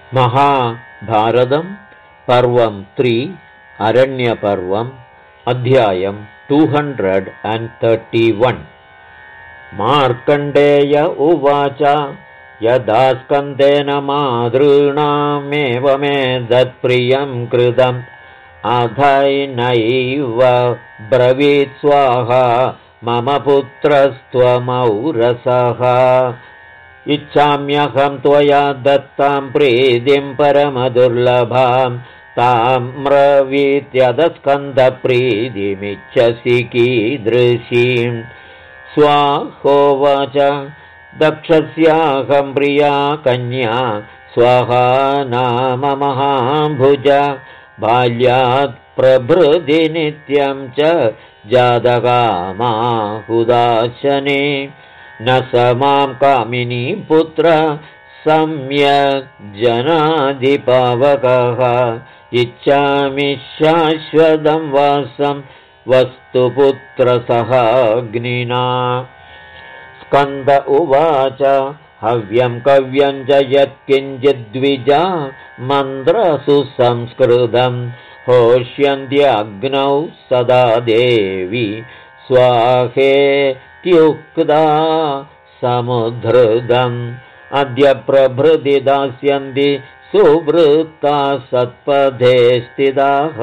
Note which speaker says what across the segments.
Speaker 1: महाभारतं पर्वं 3 अरण्यपर्वम् अध्यायं 231 मार्कण्डेय उवाच यदा स्कन्देन मातॄणामेवमेतत्प्रियं कृतम् अथैनैव ब्रवीत् स्वाहा मम पुत्रस्त्वमौरसः इच्छाम्यहं त्वया दत्तां प्रीतिं परमदुर्लभां ताम्रवीत्यदस्कन्धप्रीतिमिच्छसि कीदृशीं स्वाहोवाच दक्षस्याहं प्रिया कन्या स्वाहा नाम महाभुज बाल्यात् प्रभृति नित्यं च जातकामाहुदाशने न स मां कामिनी पुत्र सम्यक् जनाधिपावकः इच्छामि शाश्वतं वासं वस्तुपुत्रसहाग्निना स्कन्द उवाच हव्यं कव्यं च यत्किञ्चिद्विजा मन्त्रसुसंस्कृतं होष्यन्त्यग्नौ सदा देवी स्वाहेत्युक्ता समुद्धृतम् अद्य प्रभृति दास्यन्ति सुवृत्ता सत्पथे स्थिताः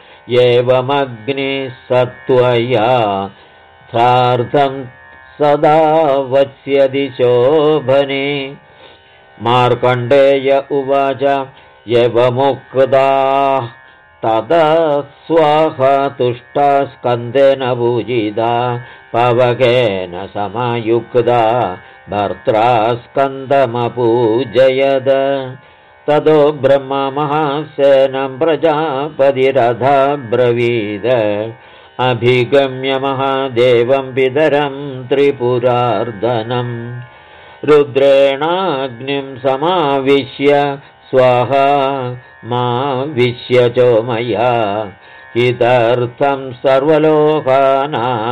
Speaker 1: एवमग्निसत्त्वया सार्धं सदा वत्स्यति शोभने मार्कण्डेय उवाच एवमुक्ताः तदा स्वाहा तुष्टा स्कन्देन पूजिता पवकेन समायुक्ता भर्त्रा स्कन्दमपूजयद ततो ब्रह्मा महासेनं प्रजापतिरथाब्रवीद अभिगम्य महादेवं पितरं त्रिपुरार्दनं रुद्रेणाग्निं समाविश्य स्वाहा मा विश्य चोमया हितर्थं सर्वलोकानां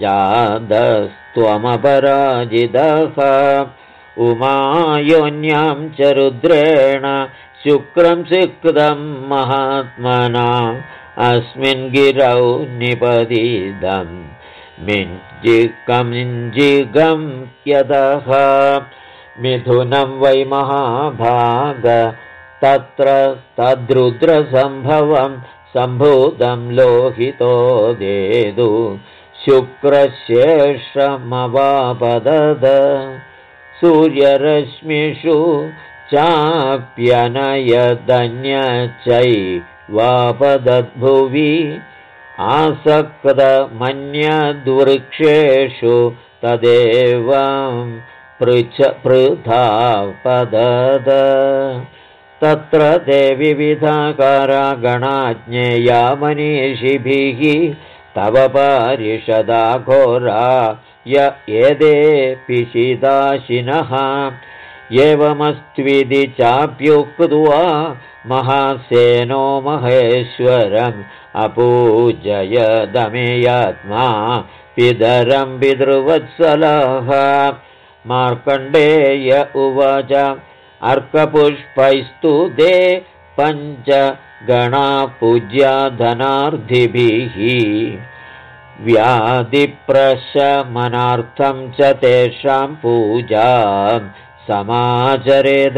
Speaker 1: जातस्त्वमपराजितः उमायोन्यां च रुद्रेण शुक्रं सिक्तं महात्मना अस्मिन् गिरौ निपतितं मिञ्जिगं यतः मिथुनं वै महाभाग तत्र तद्रुद्रसम्भवं सम्भूतं लोहितो देदु शुक्रशेषमवापदद सूर्यरश्मिषु चाप्यनयदन्यचैवापदद्भुवि आसक्तमन्यद्वृक्षेषु तदेवं पृथापदद तत्र ते विविधाकारा गणाज्ञेया मनीषिभिः तव पारिषदा घोरा य एते पिशिदाशिनः एवमस्त्विति चाप्युक्त्वा महासेनो महेश्वरम् अपूजयदमेयात्मा पितरं पितृवत्सलः मार्कण्डेय उवाच अर्कपुष्पैस्तु ते पञ्च गणा पूज्या धनार्थिभिः व्याधिप्रशमनार्थं च तेषां पूजां समाचरेद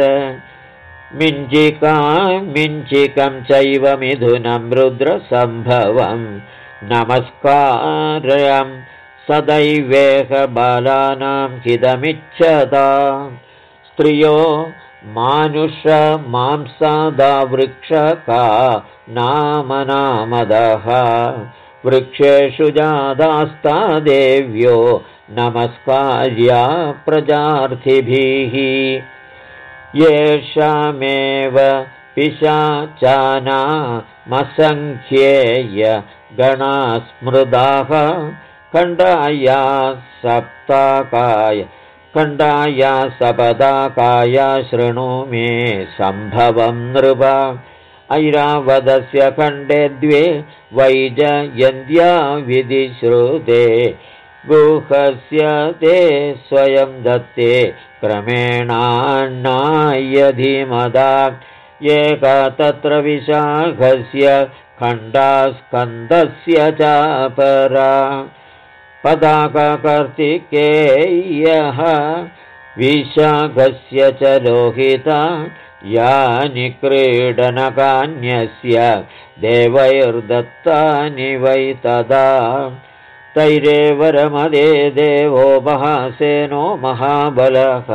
Speaker 1: मिञ्चिकं चैव मिथुनं रुद्रसम्भवं नमस्कारं सदैवेह बालानां हितमिच्छता स्त्रियो मानुषमांसादा वृक्षका नामदः वृक्षेषु जातास्ता देव्यो नमस्कार्या प्रजार्थिभिः येषामेव पिशाचानामसङ्ख्येय गणास्मृदाः खण्डाया सपदाकाय शृणु मे सम्भवं नृप ऐरावतस्य खण्डे द्वे वैजयन्त्या विधिश्रुते गुहस्य ते स्वयं दत्ते क्रमेणान्नाय धीमदा एका तत्र विशाखस्य खण्डास्कन्दस्य चापरा पताका कार्तिकेयः विशाखस्य च लोहिता यानि क्रीडनकान्यस्य देवैर्दत्तानि वै तदा तैरेवरमदे देवो महासेनो महाबलः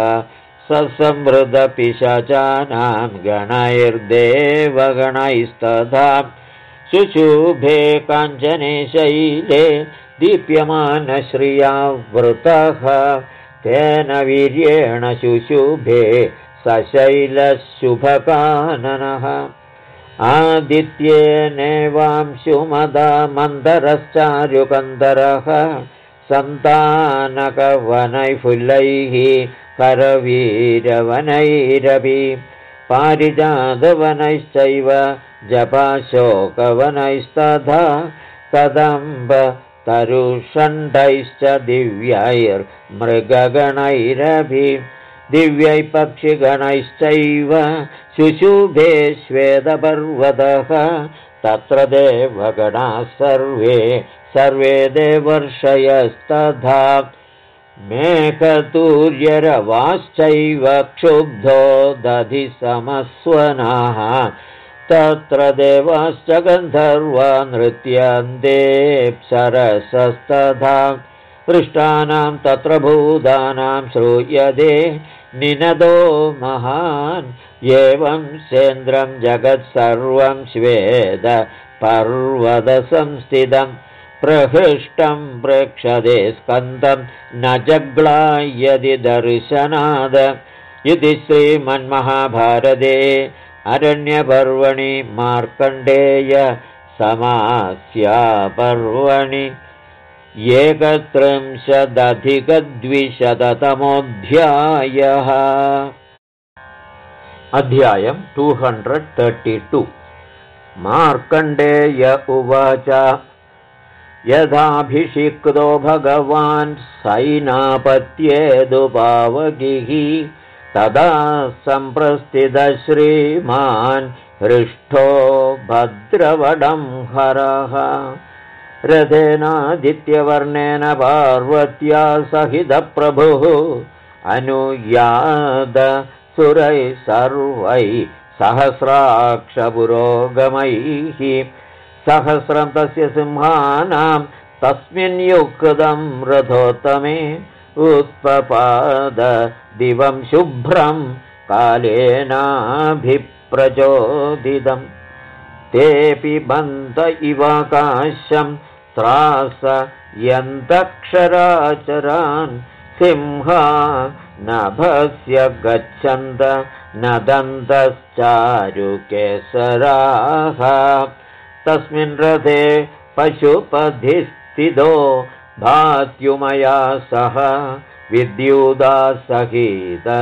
Speaker 1: ससंवृतपिशाचानां गणैर्देवगणैस्तथा शुशुभे काञ्चने शैले दीप्यमानश्रिया वृतः तेन वीर्येण शुशुभे सशैलशुभकाननः आदित्येनेवांशुमदा मन्दरश्चारुकन्दरः सन्तानकवनैफुल्लैः करवीरवनैरपि पारिजातवनैश्चैव जपाशोकवनैस्तथा कदम्ब तरुषण्डैश्च दिव्यैर्मृगगणैरपि दिव्यै पक्षिगणैश्चैव शुशुभे श्वेतपर्वतः तत्र देवगणाः सर्वे देवर्षयस्तथा मेघतूर्यरवाश्चैव क्षुब्धो दधिसमस्वनाः तत्र देवाश्च गन्धर्वा नृत्यन्तेऽप्सरसस्तथा दृष्टानां तत्र भूतानां श्रूयते निनदो महान् एवं सेन्द्रं जगत्सर्वं श्वेत पर्वतसंस्थितं प्रहृष्टं प्रेक्षते स्कन्दं न जग्लायति दर्शनाद इति श्रीमन्महाभारते अरण्यपर्वणि मार्कण्डेय समास्यापर्वणि 31अधिक-200तमोऽध्यायः। अध्यायं 232। मार्कण्डेय उवाच यदाभिषिक्तो भगवान् सैनापत्येदुपावगिः तदा सम्प्रस्थितः श्रीमान् हृष्टो भद्रवडं हरः रथेनादित्यवर्णेन पार्वत्या सहितप्रभुः अनुयाद सुरैः सर्वैः सहस्राक्षपुरोगमैः सहस्रं तस्य सिंहानां तस्मिन् युक्तं रथोत्तमे उत्पपाद दिवं शुभ्रं कालेनाभिप्रचोदितम् तेऽपि बन्ध इवाकाशं त्रासयन्तक्षराचरान् सिंहा नभस्य गच्छन्त नदन्तश्चारुकेसराः तस्मिन् रथे पशुपतिस्थितो भात्युमया सह विद्युदा सहितः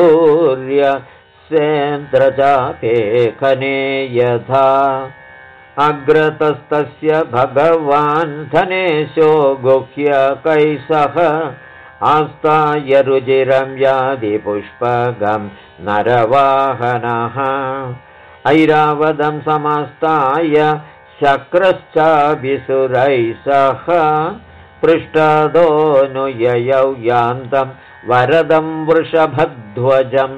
Speaker 1: सूर्यसेन्द्रचापेखने यथा अग्रतस्तस्य भगवान् धनेशो गुह्यकैः आस्ताय रुचिरं यादि पुष्पगं नरवाहनः ऐरावतं समास्ताय शक्रश्चाभिसुरैः सह पृष्ठदोऽनुययौ यान्तं वरदं वृषभध्वजम्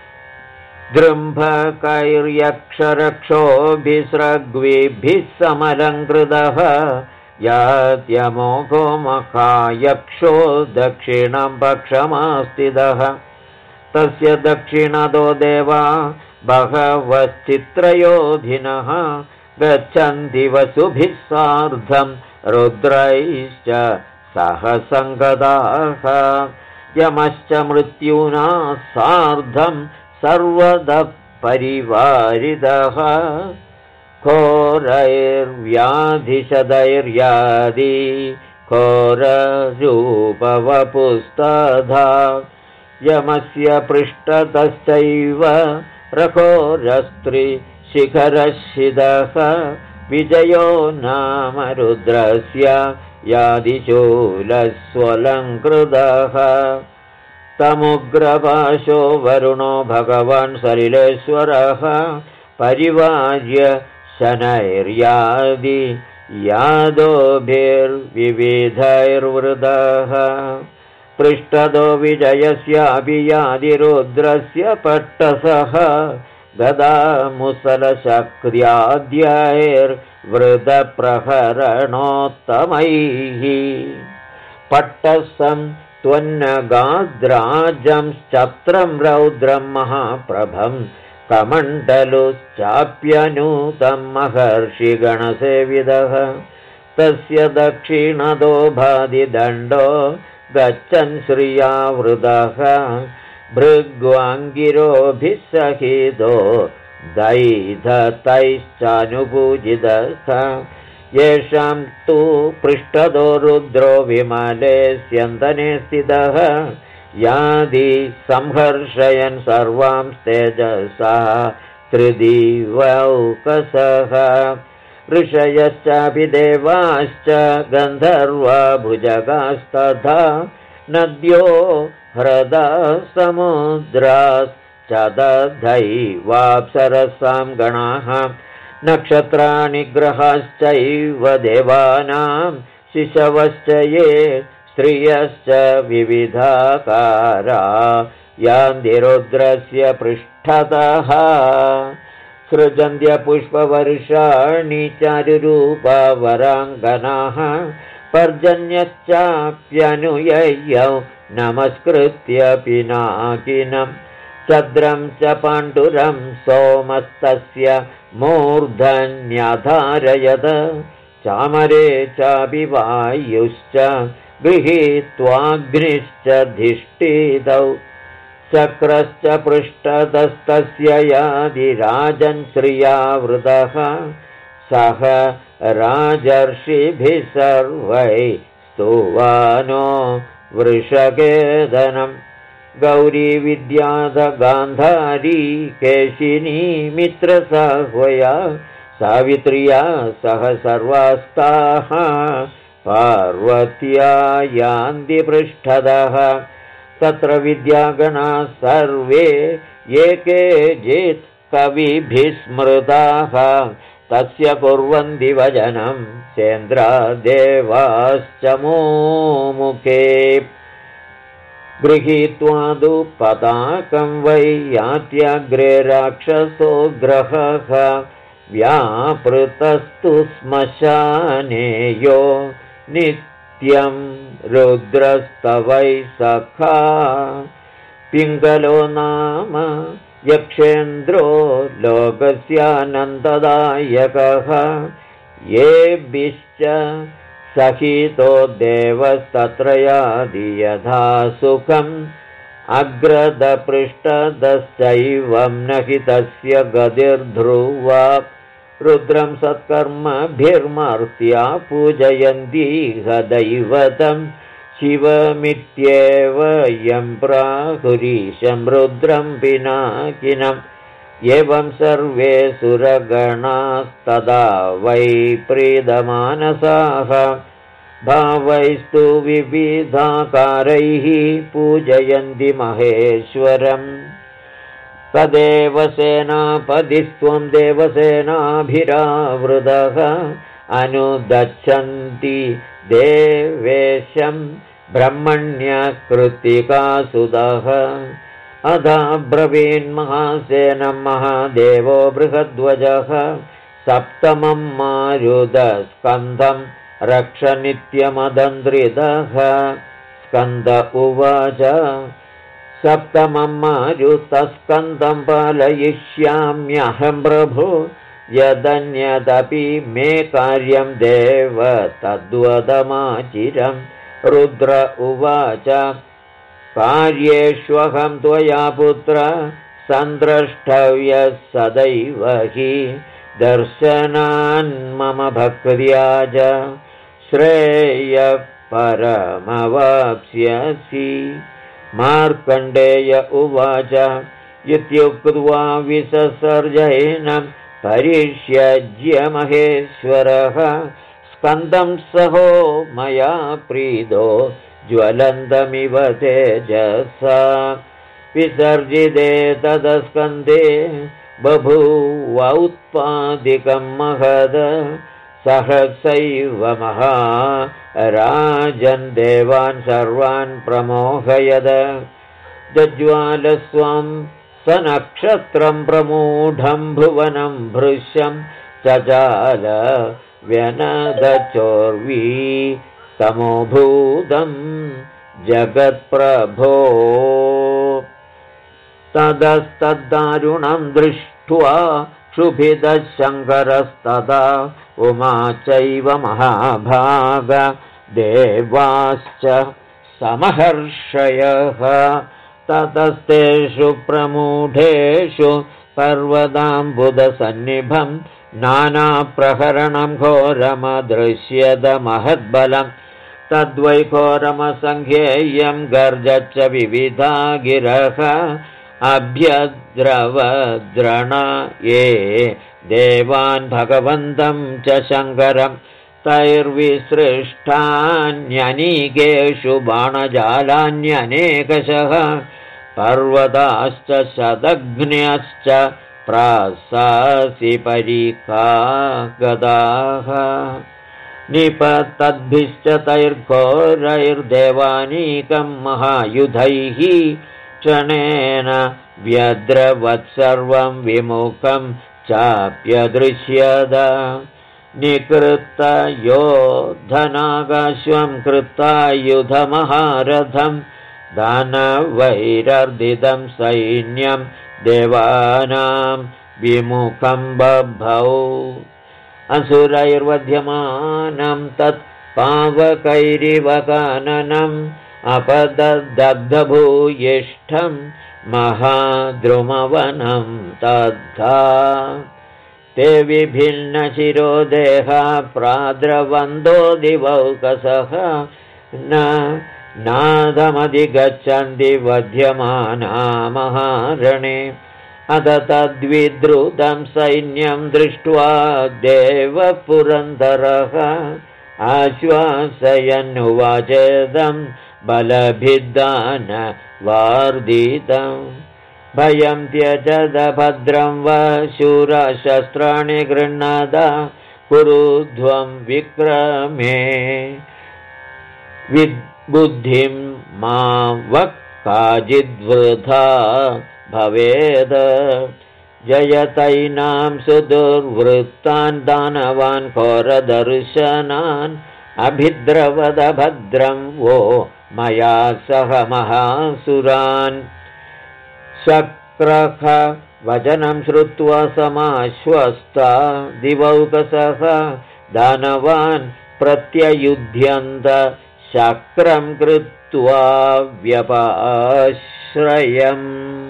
Speaker 1: दृम्भकैर्यक्षरक्षोभिस्रग्विभिः समलङ्कृतः यात्यमोघो महायक्षो दक्षिणं पक्षमास्थितः तस्य दक्षिणतो देवा बहवश्चित्रयोधिनः गच्छन्ति वसुभिः सार्धं रुद्रैश्च सह सङ्गताः यमश्च मृत्युना सार्धं सर्वतः परिवारितः घोरैर्व्याधिशदैर्यादि घोररूपवपुस्तथा यमस्य पृष्ठतश्चैव रघोरस्त्रिशिखरशिदः विजयो नाम रुद्रस्य यादिशूलस्वलङ्कृतः तमुग्रपाशो वरुणो भगवान् सलिलेश्वरः परिवार्य शनैर्यादि यादोभिर्विविधैर्वृदः पृष्ठतो विजयस्यापि यादिरुद्रस्य पट्टसः गदामुसलशक्र्याद्यैर्वृदप्रहरणोत्तमैः पट्टसं त्वन्नगाद्राजंश्चत्रं रौद्रं महाप्रभं कमण्डलुश्चाप्यनूतं महर्षिगणसेविदः तस्य दक्षिणतो भादिदण्डो गच्छन् श्रियावृतः भृग्वाङ्गिरोभिः सहितो दैधतैश्चानुपूजितः येषां तु पृष्ठतो रुद्रो विमले स्यन्दने स्थितः यादि संहर्षयन् सर्वां तेजसा त्रिदिवौकसः ऋषयश्चापि देवाश्च गन्धर्वा भुजगास्तथा नद्यो ह्रदा समुद्राश्च दधैवाप्सरसां गणाः नक्षत्राणि ग्रहाश्चैव देवानां शिशवश्च ये स्त्रियश्च विविधाकारा यान्ति रुद्रस्य पृष्ठतः सृजन्त्यपुष्पवर्षाणि चारुरूपा वराङ्गनाः पर्जन्यश्चाप्यनुययौ नमस्कृत्य पिनाकिनं चद्रं च पाण्डुरं सोमस्तस्य मूर्धन्यधारयत चामरे चापि वायुश्च गृहीत्वाग्निश्च धिष्ठितौ चक्रश्च पृष्ठतस्तस्य यादिराजन् श्रियावृतः सह राजर्षिभिः सर्वैः स्तुवानो वृषकेदनं गौरी विद्याधगान्धारी केशिनी मित्रसाह्वया सावित्र्या सह सर्वास्ताः पार्वत्या यान्ति पृष्ठतः तत्र विद्यागणाः सर्वे एकेचित् कविभिः स्मृताः तस्य कुर्वन्ति वचनं सेन्द्रादेवाश्च मुमुखे गृहीत्वा तु पताकं वै यात्यग्रे राक्षसो ग्रहः व्यापृतस्तु श्मशानेयो नित्यं रुद्रस्तवै सखा पिङ्गलो नाम यक्षेन्द्रो लोकस्यानन्ददायकः येभिश्च सहितो देवस्तत्र यादि यथा सुखम् अग्रदपृष्ठदश्चैवं न हि तस्य गतिर्ध्रुवा रुद्रं सत्कर्मभिर्मर्त्या पूजयन्तीह दैवतं शिवमित्येव यं प्राहुरीशं रुद्रं पिनाकिनम् एवं सर्वे सुरगणास्तदा वै प्रीदमानसाः भावैस्तु विविधाकारैः पूजयन्ति महेश्वरम् तदेव सेनापतिस्त्वं देवसेनाभिरावृतः अनुदच्छन्ति देवेशं ब्रह्मण्यकृत्तिकासुतः अधा ब्रवीन्महासेनं महादेवो बृहद्वजः सप्तमं मारुतस्कन्धं रक्ष नित्यमदन्द्रितः स्कन्द उवाच सप्तमं मारुतस्कन्दं पालयिष्याम्यहं प्रभो यदन्यदपि मे कार्यं देव तद्वदमाचिरं रुद्र उवाच कार्येष्वहं त्वया पुत्र सन्द्रष्टव्यः सदैव हि दर्शनान् मम भक्त्या च श्रेयः परमवाप्स्यसि मार्कण्डेय उवाच इत्युक्त्वा विससर्जनं परिष्यज्य महेश्वरः स्कन्दं सहो मया प्रीतो ज्वलन्तमिव तेजसा विसर्जिते तदस्कन्धे बभूवौत्पादिकं महद सहसैव महाराजन् देवान् सर्वान् प्रमोहयद जज्वालस्वं स नक्षत्रं प्रमूढं भुवनं भृश्यं चचाल व्यनदचोर्वी तमोभूतं जगत्प्रभो तदस्तद्दारुणं दृष्ट्वा क्षुभिदः शङ्करस्तदा उमा चैव महाभाग देवाश्च समहर्षयः ततस्तेषु प्रमूढेषु पर्वताम्बुदसन्निभं नानाप्रहरणं घोरमदृश्यत महद्बलं तद्वै घोरमसङ्ख्येयं गर्जच्च विविधा गिरः अभ्यद्रवद्रण ये देवान् भगवन्तं च शङ्करं तैर्विसृष्टान्यनीकेषु बाणजालान्यनेकशः पर्वताश्च शतघ्न्यश्च प्रासासि परिका गदाः निपतद्भिश्च तैर्घोरैर्देवानीकं महायुधैः क्षणेन व्यद्रवत्सर्वं विमुखं चाप्यदृश्यद निकृत्तयोधनागाश्वं कृत्तायुधमहारथं दानवैरर्दितं सैन्यं देवानां विमुखं बभौ असुरैर्वध्यमानं तत् पावकैरिव काननम् अपददग्धभूयिष्ठं महाद्रुमवनं तद्धा ते विभिन्नशिरोदेहा प्राद्रवन्दो दिवौकसः न नादमधिगच्छन्ति वध्यमाना महारणे अथ तद्विद्रुतं सैन्यं दृष्ट्वा देवपुरन्दरः आश्वासयन्नुवाचेदं बलभिद्दान वार्दितं भयं त्यजद भद्रं वा शूरशस्त्राणि गृह्णाद कुरुध्वं विक्रमे विद्बुद्धिं मा वक् काचिद्वृथा भवेद जयतैनां सुदुर्वृत्तान् दानवान् घोरदर्शनान् अभिद्रवदभद्रं वो मया सह महासुरान् शक्रख वचनं श्रुत्वा समाश्वस्ता दिवौकसः दानवान् प्रत्ययुध्यन्त शक्रं कृत्वा व्यपाश्रयम्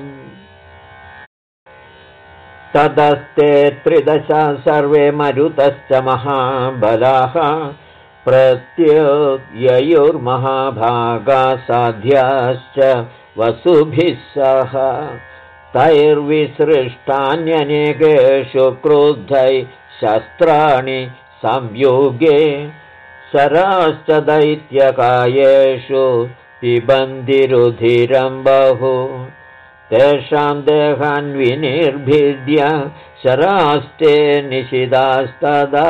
Speaker 1: ततस्ते त्रिदशा सर्वे मरुतश्च महाबलाः प्रत्ययुर्महाभागा साध्याश्च वसुभिः सह तैर्विसृष्टान्यनेकेषु क्रुद्धैः शस्त्राणि संयुगे शराश्च दैत्यकायेषु पिबन्ति रुधिरं बहु तेषां देहान् विनिर्भिद्य शरास्ते निशिदास्तदा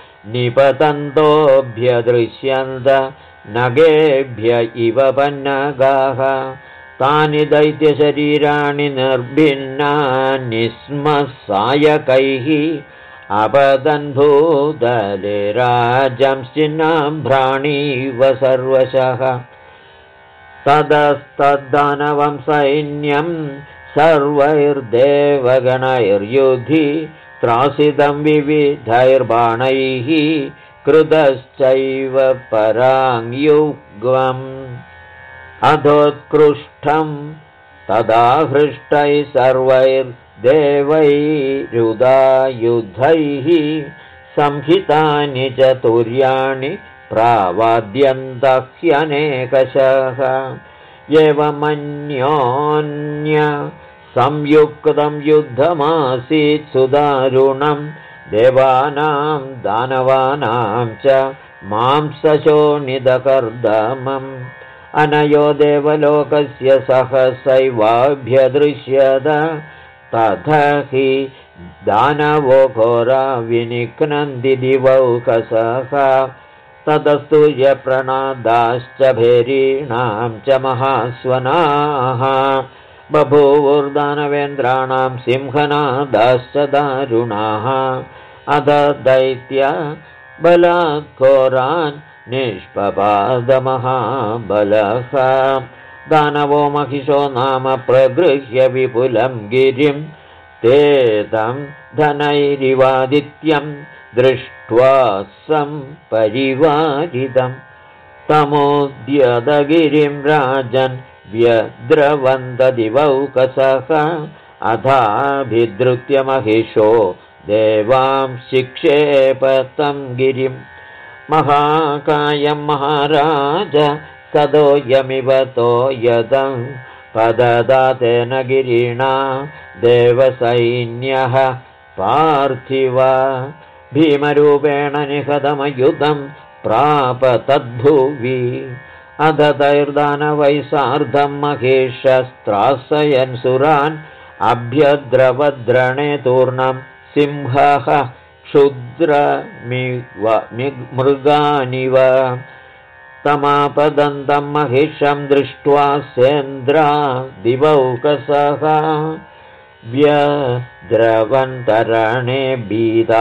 Speaker 1: निपतन्तोऽभ्यदृश्यन्त नगेभ्य इव पन्नगाः तानि दैत्यशरीराणि निर्भिन्नानि स्म सायकैः अपतन् भूतले राजंश्चिन्नाभ्राणीव सर्वशः ततस्तद्दानवं सैन्यं सर्वैर्देवगणैर्युधि त्रासितं विविधैर्बाणैः कृतश्चैव पराङ्युग्मम् अधोत्कृष्टं तदा हृष्टैः सर्वैर्देवैरुदायुधैः संहितानि च तुर्याणि प्रावाद्यन्तह्यनेकशः एवमन्योन्य संयुक्तं युद्धमासीत् सुदारुणं देवानां दानवानां च मांसशोणितकर्दमम् अनयो देवलोकस्य सहसैवाभ्यदृश्यत तथा हि दानवो घोरा विनिघ्नन्ति दिवौकसः ततस्तु यप्रणादाश्च भैरीणां च महास्वनाः बभूवुर्दानवेन्द्राणां सिंहनादाश्च दारुणाः अध दैत्य बलाघोरान् निष्पपादमहाबलः दानवो महिषो नाम प्रगृह्य विपुलं गिरिं ते तं धनैरिवादित्यं दृष्ट्वा सम्परिवारितं तमोद्यतगिरिं राजन् व्यद्रवन्ददिवौकसः अथाभिधृत्य महिषो देवां शिक्षेप तं गिरिं महाकायं महाराज सदोयमिव तोयदं पददातेन गिरिणा देवसैन्यः पार्थिव भीमरूपेण निहतमयुधं प्राप तद्भुवि अधतैर्दानवैः सार्धं महिषस्त्रासयन् सुरान् अभ्यद्रवद्रणे तूर्णं सिंहः क्षुद्रमृगानिव तमापदन्तं महिषं दृष्ट्वा सेन्द्रा दिवौकसः व्यद्रवन्तरणे भीता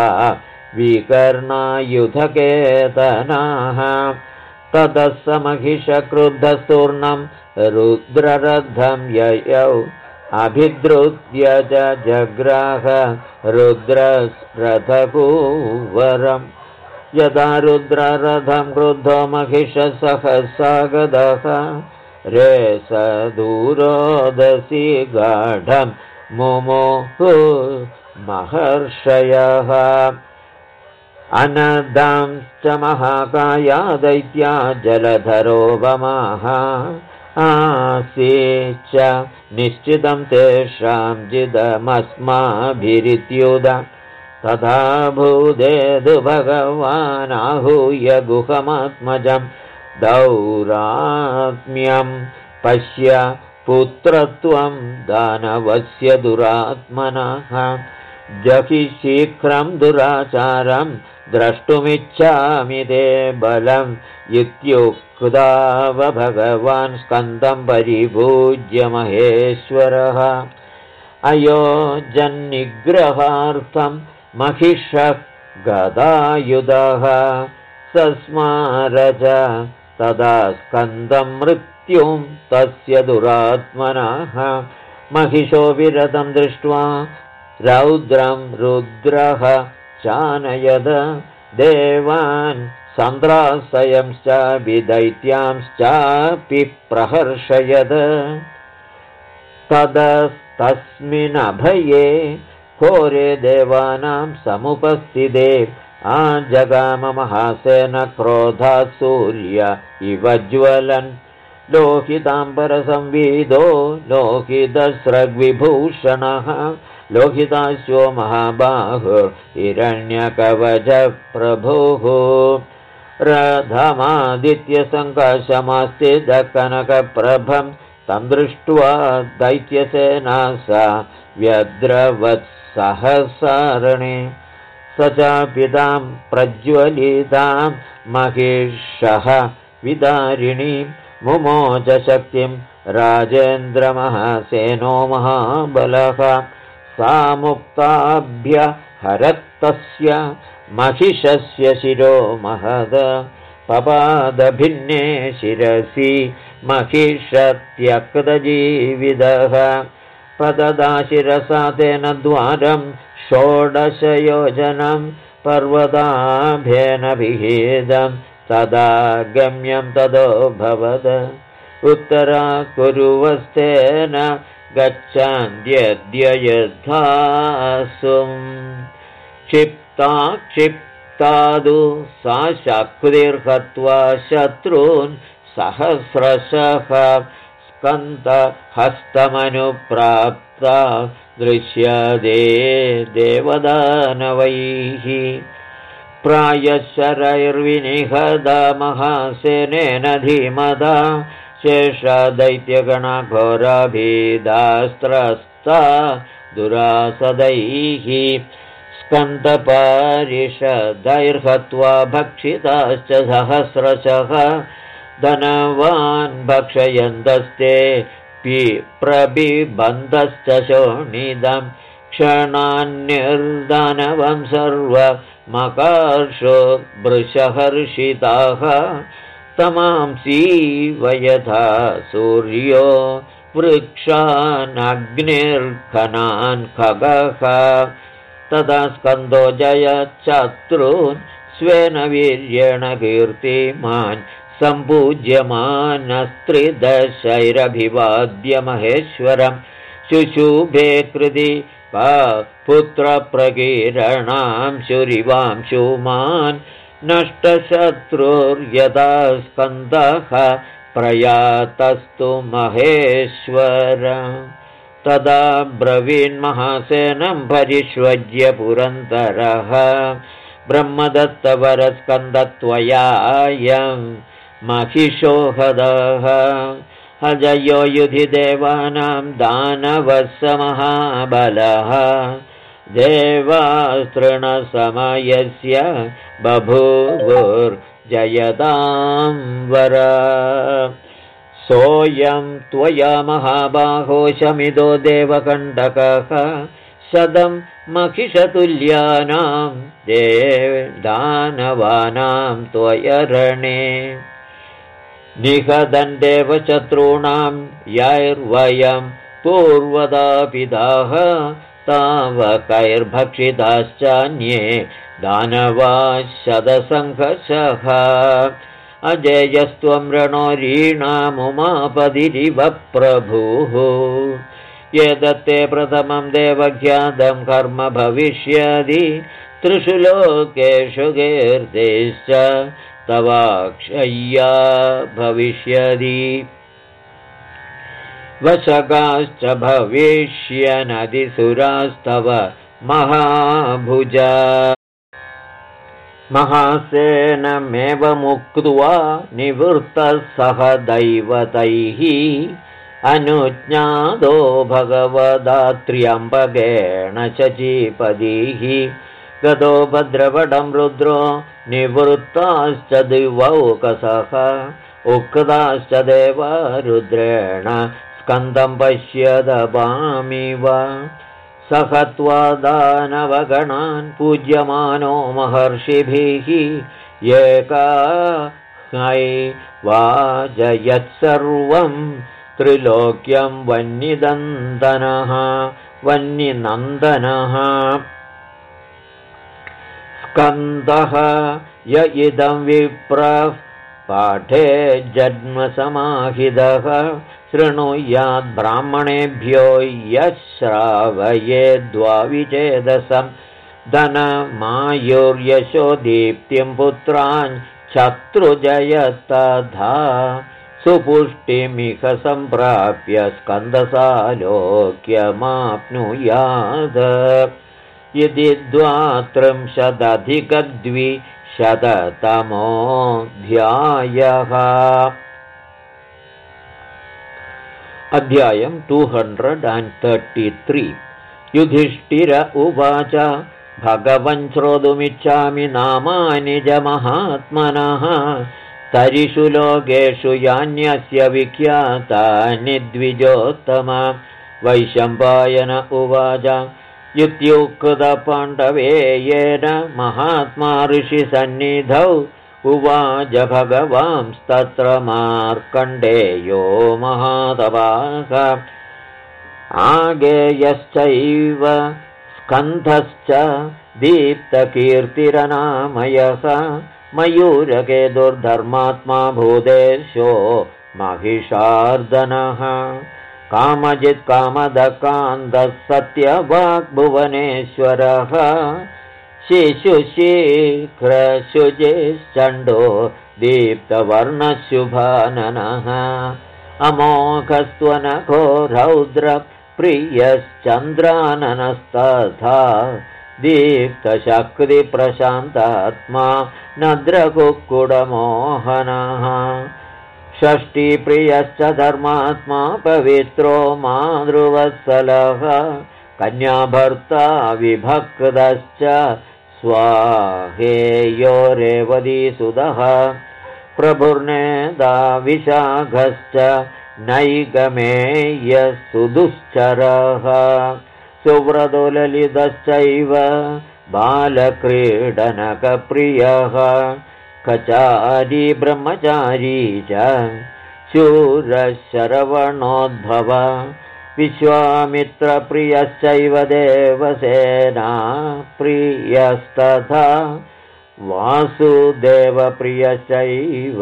Speaker 1: विकर्णायुधकेतनाः ततः स महिषक्रुद्धस्तूर्णं रुद्ररथं ययौ अभिद्रुत्य च जग्राह रुद्ररथकूवरम् यदा रुद्ररथं क्रुद्धो महिषः सहसा गदः रेसदूरोदसी गाढं मुमुहुः महर्षयः अनदांश्च महाकाया दैत्या जलधरोपमाः आसीच्च निश्चितं तेषां जिदमस्माभिरित्युद तथा भूदेदु भगवान् आहूय गुहमात्मजं दौरात्म्यं पश्य पुत्रत्वं दानवस्य दुरात्मनः जहि शीघ्रं दुराचारं द्रष्टुमिच्छामि ते बलम् इत्युक्ताव भगवान् स्कन्दं परिपूज्य महेश्वरः अयोजन्निग्रहार्थं महिषः गदायुधः सस्मारज तदा स्कन्दं मृत्युं तस्य दुरात्मनः महिषो विरतं दृष्ट्वा रौद्रं रुद्रः चानयद देवान् सन्द्रासयंश्च विदैत्यांश्चापि प्रहर्षयद तदस्तस्मिन्नभये घोरे देवानां समुपस्थिते आजगाम महासेन क्रोधात् सूर्य इव ज्वलन् लोहिताम्बरसंविदो लोहितस्रग्विभूषणः लोहिताश्वो महाबाहो हिरण्यकवचप्रभुः रथमादित्यसङ्काशमास्तिदकनकप्रभं तं दृष्ट्वा दैत्यसेना सा व्यद्रवत्सहसारणे स चापितां प्रज्वलितां महिषः विदारिणीं मुमोच शक्तिं राजेन्द्रमहासेनो महाबलः सा मुक्ताभ्य हरत्तस्य महिषस्य शिरो महद पपादभिन्ने शिरसि महिषत्यक्तजीवितः पतदा शिरसा तेन द्वारं षोडशयोजनं पर्वताभ्येन विहितं तदा गम्यं तदो भवद उत्तरा कुरुवस्तेन गच्छन्त्यद्य यथासुं क्षिप्तादु सा शक्तिर्हत्वा शत्रून् सहस्रशः स्कन्दहस्तमनुप्राप्ता दृश्यते देवदानवैः प्रायशरैर्विनिहता महासेनेन धीमता शेषदैत्यगणघोरभीदास्त्रस्ता दुरासदैः स्कन्दपारिषदैर्हत्वा भक्षिताश्च सहस्रशः धनवान् भक्षयन्तस्ते प्रबिबन्धश्च शोणिदम् क्षणान्निर्दानवं सर्वमकार्षो वृषहर्षिताः तमांसीव यथा सूर्यो वृक्षानग्निर्खनान् खगः तदा स्कन्दो जयच्छत्रून् स्वेन वीर्येण कीर्तिमान् सम्पूज्यमानस्त्रिदशैरभिवाद्य महेश्वरम् शुशुभे कृति पुत्रप्रकीरणां शुरिवांशुमान् नष्टशत्रुर्यदा स्कन्दः प्रयातस्तु महेश्वर तदा ब्रवीन्महासेनं परिष्वज्य पुरन्दरः ब्रह्मदत्तवरस्कन्दत्वयायं महिषोहदः अजयो युधि देवानां दानवः महाबलः देवास्तृणसमयस्य बभूवुर्जयतां वर सोऽयं त्वया महाबाहो शमिदो देवकण्टकः शतं महिषतुल्यानां दानवानां त्वयरणे निहदन् देवशत्रूणां यैर्वयं पूर्वदापिताः तावकैर्भक्षिताश्चान्ये दानवाः शतसङ्घर्षः अजेयस्त्वं रणोरीणामुमापदिरिव प्रभुः एतत्ते प्रथमं देवज्ञातं कर्म भविष्यति त्रिषु लोकेषु कीर्तिश्च तवाक्षय्या भविष्यति वशकाश्च भविष्यनदिसुरास्तव महाभुजा महासेनमेवमुक्त्वा निवृत्तः सह दैवतैः अनुज्ञातो भगवदा त्र्यम्बकेण शचीपतिः गतो भद्रवडं रुद्रो निवृत्ताश्च दिवौकसः उक्ताश्च देवा रुद्रेण स्कन्दं पश्यदपामिव सहत्वा दानवगणान् पूज्यमानो महर्षिभिः वाजयत्सर्वं त्रिलोक्यं वह्निनन्दनः स्कन्दः य इदं विप्रः पाठे जन्मसमाहितः शृणुयात् ब्राह्मणेभ्यो यः श्रावयेद्वाविचेदसं धनमायुर्यशो दीप्तिं पुत्रान् शत्रुजयस्तथा सुपुष्टिमिह सम्प्राप्य स्कन्दसालोक्यमाप्नुयात् यदि 2300तमोऽध्यायः अध्यायं 233 युधिष्ठिर उवाच भगवन् श्रोतुमिच्छामि नामानि च महात्मनः तरिषु लोकेषु यान्यस्य विख्यातानि द्विजोत्तम वैशम्पायन उवाच इत्युक्तपाण्डवेयेन महात्मा ऋषिसन्निधौ उवाच भगवांस्तत्र मार्कण्डेयो महातपाः आगेयश्चैव स्कन्धश्च दीप्तकीर्तिरनामयः मयूरके दुर्धर्मात्मा भूदेशो महिषार्दनः कामजित् कामदकान्तः सत्यवाग्भुवनेश्वरः शिशुशीघ्रशुचिश्चण्डो दीप्तवर्णशुभाननः अमोघस्त्वनघो रौद्रप्रियश्चन्द्राननस्तथा दीप्तशक्तिप्रशान्तात्मा नद्रकुक्कुडमोहनः षष्टिप्रियश्च धर्मात्मा पवित्रो मातृवत्सलः कन्याभर्ता विभक्तश्च स्वाहेयो रेवतीसुतः प्रभुर्नेदा विशाखश्च नैगमेयसुदुश्चरः सुव्रतो ललितश्चैव बालक्रीडनकप्रियः कचारी ब्रह्मचारी च शूरशरवणोद्भव विश्वामित्रप्रियश्चैव देवसेना प्रियस्तथा वासुदेवप्रियश्चैव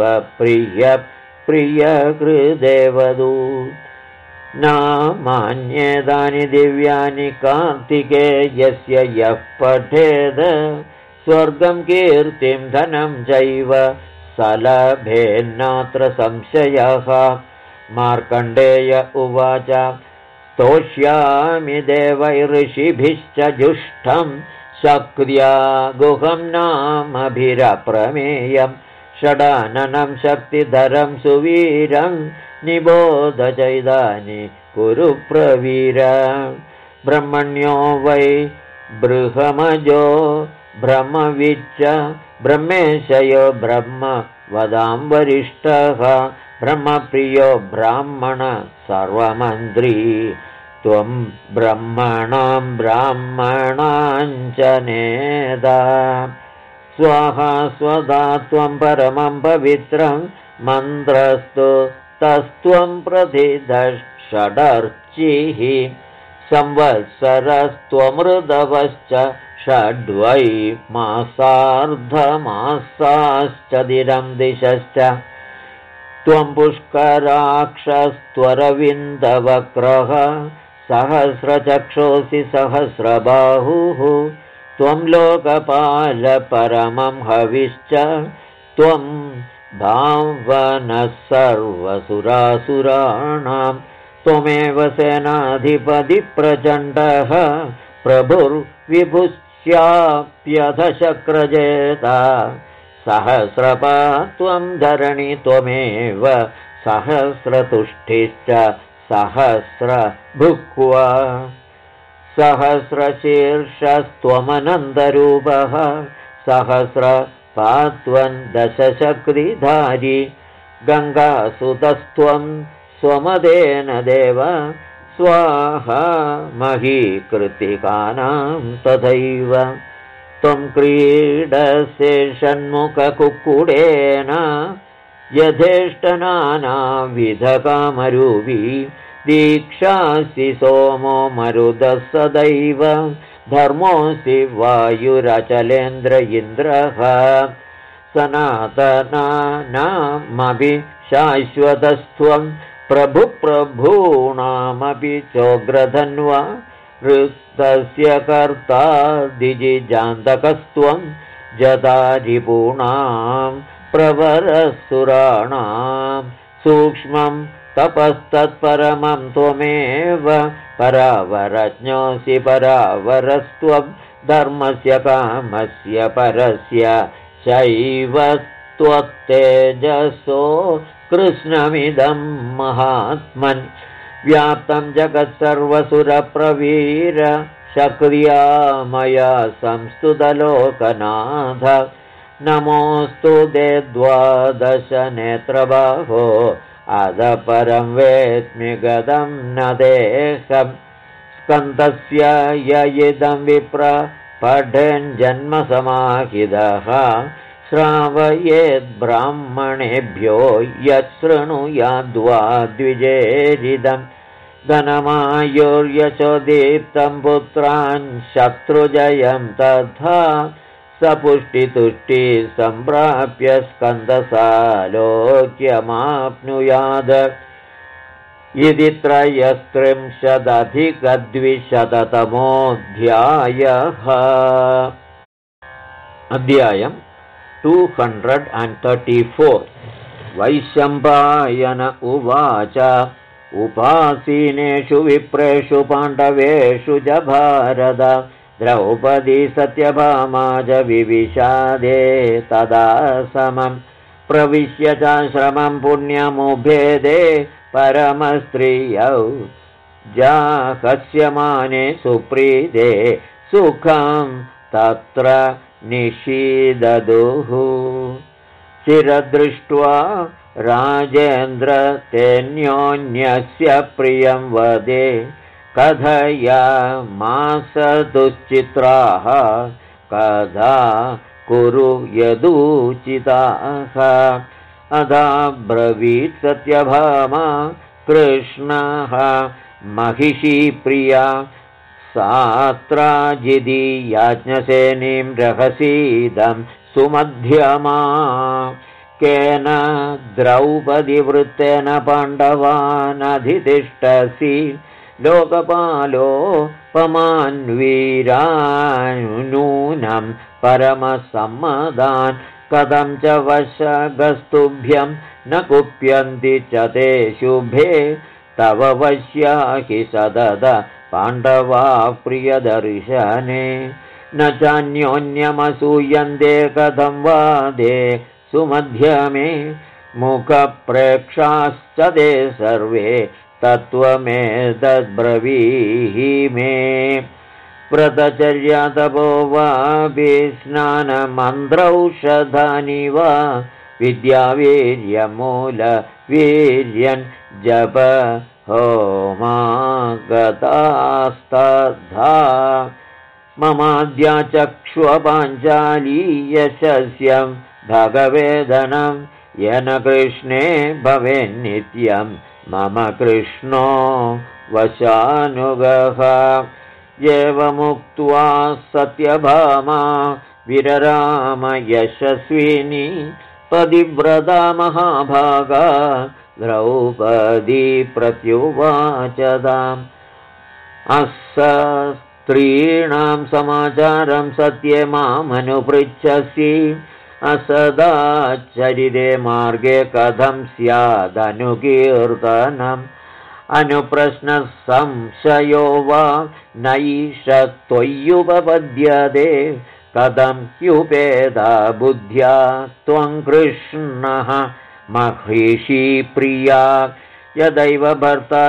Speaker 1: प्रियकृदेवदूत् नामान्येतानि दिव्यानि कार्तिकेयस्य यः पठेद स्वर्गं कीर्तिं धनं चैव सलभेन्नात्र संशयः मार्कण्डेय उवाच स्तोष्यामि देवैऋषिभिश्च जुष्टं शक्त्या गुहं नामभिरप्रमेयं षडाननं शक्तिधरं सुवीरं निबोध चैदानि कुरु प्रवीर ब्रह्मण्यो वै बृहमजो ब्रह्मविच्च ब्रह्मेशयो ब्रह्म वदां वरिष्ठः ब्रह्मप्रियो ब्राह्मण सर्वमन्त्री त्वं ब्रह्मणां ब्राह्मणाञ्च नेदा स्वाहा स्वदा त्वं परमं पवित्रं मन्त्रस्तु तस्त्वं प्रथितः षडर्चिः संवत्सरस्त्वमृतवश्च षड्वै मासार्धमासाश्च दिनं दिशश्च त्वं पुष्कराक्षस्त्वरविन्दवक्रः सहस्रचक्षोऽसि सहस्रबाहुः त्वं लोकपालपरमं हविश्च त्वं भावनः सर्वसुरासुराणां त्वमेव सेनाधिपतिप्रचण्डः प्रभुर्विभुश्चाप्यधशक्रजेता सहस्रपा त्वं धरणि त्वमेव सहस्रतुष्टिश्च सहस्रभुक्वा सहस्रशीर्षस्त्वमनन्दरूपः सहस्रपात्वं दशशक्तिधारी गङ्गासुतस्त्वं स्वमदेन देव स्वाहा महीकृतिकानां तथैव त्वं क्रीडसे षण्मुखकुक्कुडेन यथेष्टनानाविधकामरूपी दीक्षासि सोमो मरुदः सदैव धर्मोऽसि वायुरचलेन्द्र इन्द्रः सनातनानामपि शाश्वतस्त्वं प्रभूणामपि चोग्रधन्वा ऋतस्य कर्ता दिजिजान्तकस्त्वं जदारिपूणां प्रवरसुराणां सूक्ष्मं तपस्तत्परमं त्वमेव परावरज्ञोऽसि परावरस्त्वं धर्मस्य कामस्य परस्य चैव त्वत्तेजसो कृष्णमिदं महात्मन् व्याप्तं जगत्सर्वसुरप्रवीर शक्रिया मया संस्तुतलोकनाथ नमोऽस्तु ते द्वादशनेत्रबाहो अदपरं वेत्मि गदं न देहं स्कन्दस्य य इदं विप्र पठन् जन्मसमाहितः श्रावयेद्ब्राह्मणेभ्यो यच्छृणुयाद्वा द्विजेरिदं धनमायुर्यशोदीप्तं पुत्रान् शत्रुजयं तथा सपुष्टितुष्टि सम्प्राप्य स्कन्दसालोक्यमाप्नुयाद इति 333 अध्यायम् 234 वैशम्पायन उवाच उपासीनेषु विप्रेषु पाण्डवेषु च भारत द्रौपदी सत्यभामा च विविशादे तदा समं प्रविश्य चाश्रमं पुण्यमुभेदे परमस्त्रियौ जाहस्यमाने सुप्रीदे सुखं तत्र निषीददुः चिरदृष्ट्वा राजेन्द्र तेऽन्योन्यस्य प्रियं वदे कथयामास दुश्चित्राः कथा कुरु यदूचिताः अधा ब्रवीत् सत्यभामा कृष्णः महिषी प्रिया सात्राजिदि याज्ञसेनीं रहसीदं सुमध्यमा केन द्रौपदीवृत्तेन पाण्डवानधितिष्ठसि लोकपालोपमान् वीरानूनं परमसम्मदान् कथं च वशगस्तुभ्यं न कुप्यन्ति च ते शुभे तव वश्या हि सदद पाण्डवाः प्रियदर्शने न चान्योन्यमसूयन्ते कथं वादे सुमध्यमे मुखप्रेक्षाश्च ते सर्वे तत्त्वमेतद्ब्रवीहि मे व्रतचर्या तपो वापि स्नानमन्त्रौषधानि वा विद्यावीर्यमूलवीर्यन् जप होमागतास्तथा ममाद्या चक्ष्वपाञ्चाली यशस्यं भगवेदनं येन कृष्णे भवेन्नित्यं मम कृष्णो वशानुगः एवमुक्त्वा सत्यभामा विरराम यशस्विनी पतिव्रता महाभागा द्रौपदी प्रत्युवाच ताम् अस्त्रीणां समाचारं सत्ये मामनुपृच्छसि असदाचरिते मार्गे कथं स्यादनुकीर्तनम् अनुप्रश्नः संशयो वा नैष त्वय्युपपद्यते कथं ह्युपेदा बुद्ध्या त्वं कृष्णः महिषी प्रिया यदैव भर्ता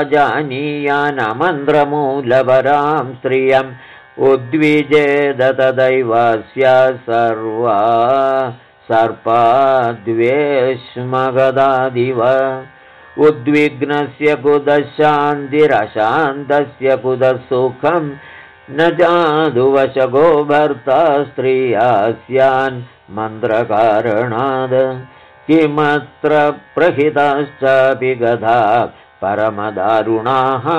Speaker 1: जानीयानमन्त्रमूलपरां स्त्रियम् उद्विजेद तदैवस्य सर्वा सर्पाद्वेष्मगदादिव उद्विग्नस्य कुतशान्तिरशान्तस्य कुतसुखं न जादुवशगो भर्ता स्त्रिया स्यान् मन्त्रकारणाद् किमत्र प्रहिताश्चापि गधा परमदारुणाः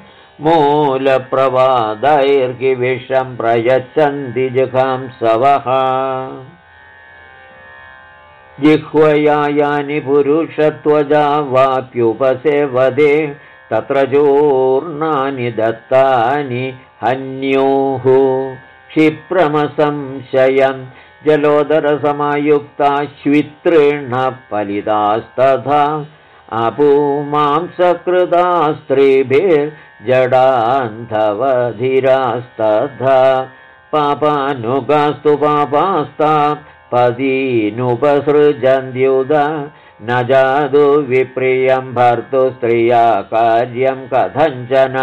Speaker 1: मूलप्रवादैर्गिविषं प्रयच्छन्ति जिघांसवः जिह्वया यानि पुरुषत्वजा वाप्युपसेवदे तत्र चूर्णानि दत्तानि हन्योः क्षिप्रमसंशयं जलोदरसमायुक्ता श्वित्रेण फलितास्तथा अपुमांसकृता स्त्रीभिर्जडान्धवधिरास्तथा पापानुगास्तु पापास्ता पदीनुपसृजन्त्युद न जादु विप्रियं भर्तु स्त्रिया कार्यं कथञ्चन